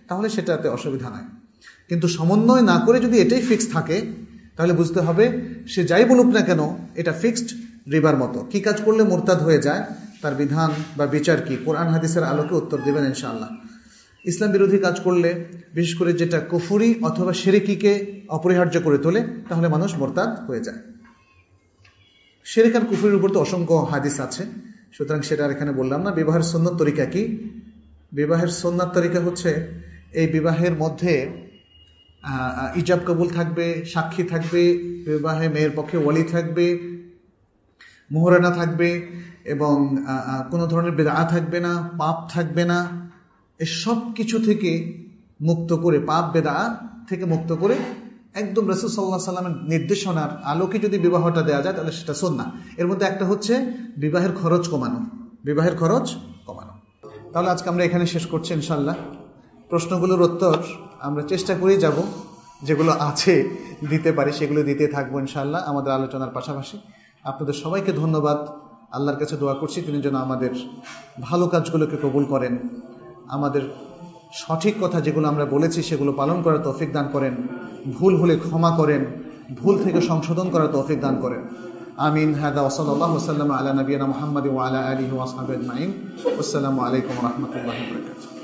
তাহলে সেটাতে অসুবিধা নাই। কিন্তু সমন্বয় না করে যদি এটাই ফিক্স থাকে তাহলে বুঝতে হবে সে যাই বলুক না কেন এটা ফিক্সড রিবার মতো। কি কাজ করলে মুরতাদ হয়ে যায় তার বিধান বা বিচার কি, কোরআন হাদিসের আলোকে উত্তর দেবেন ইনশাআল্লাহ। ইসলাম বিরোধী কাজ করলে, বিশেষ করে যেটা কুফরি অথবা শিরকিকে অপরিহার্য করে তোলে, তাহলে মানুষ মুরতাদ হয়ে যায়। শিরক আর কুফরির উপর তো অসংখ্য হাদিস আছে, সুতরাং সেটা আর এখানে বললাম না। বিবাহের সুন্নত তরিকা কি? বিবাহের সুন্নাত তরিকা হচ্ছে এই বিবাহের মধ্যে ইজাব কবুল থাকবে, সাক্ষী থাকবে, বিবাহে মেয়ের পক্ষে ওয়ালি থাকবে, মোহরানা থাকবে এবং কোনো ধরনের বিদআত থাকবে না, পাপ থাকবে না। এই সব কিছু থেকে মুক্ত করে, পাপ বেদআত থেকে মুক্ত করে একদম রাসূল সাল্লাল্লাহু আলাইহি সাল্লামের নির্দেশনার আলোকে যদি বিবাহটা দেওয়া যায় তাহলে সেটা সুন্নাহ। এর মধ্যে একটা হচ্ছে বিবাহের খরচ কমানো, বিবাহের খরচ কমানো। তাহলে আজকে আমরা এখানে শেষ করছি ইনশাআল্লাহ। প্রশ্নগুলোর উত্তর আমরা চেষ্টা করেই যাব, যেগুলো আছে দিতে পারি সেগুলো দিতে থাকবো ইনশাআল্লাহ আমাদের আলোচনার পাশাপাশি। আপনাদের সবাইকে ধন্যবাদ। আল্লাহর কাছে দোয়া করছি তিনি যেন আমাদের ভালো কাজগুলোকে কবুল করেন, আমাদের সঠিক কথা যেগুলো আমরা বলেছি সেগুলো পালন করার তৌফিক দান করেন, ভুল হলে ক্ষমা করেন, ভুল থেকে সংশোধন করার তৌফিক দান করেন। আমিন। হাদা ওয়া সাল্লাল্লাহু ওয়া সাল্লামা আলা নবিয়িনা মুহাম্মাদিন ওয়া আলা আলিহি ওয়া আসহাবিহি আজমাইন। আসসালামু আলাইকুম ওয়া রাহমাতুল্লাহি ওয়া বারাকাতুহু।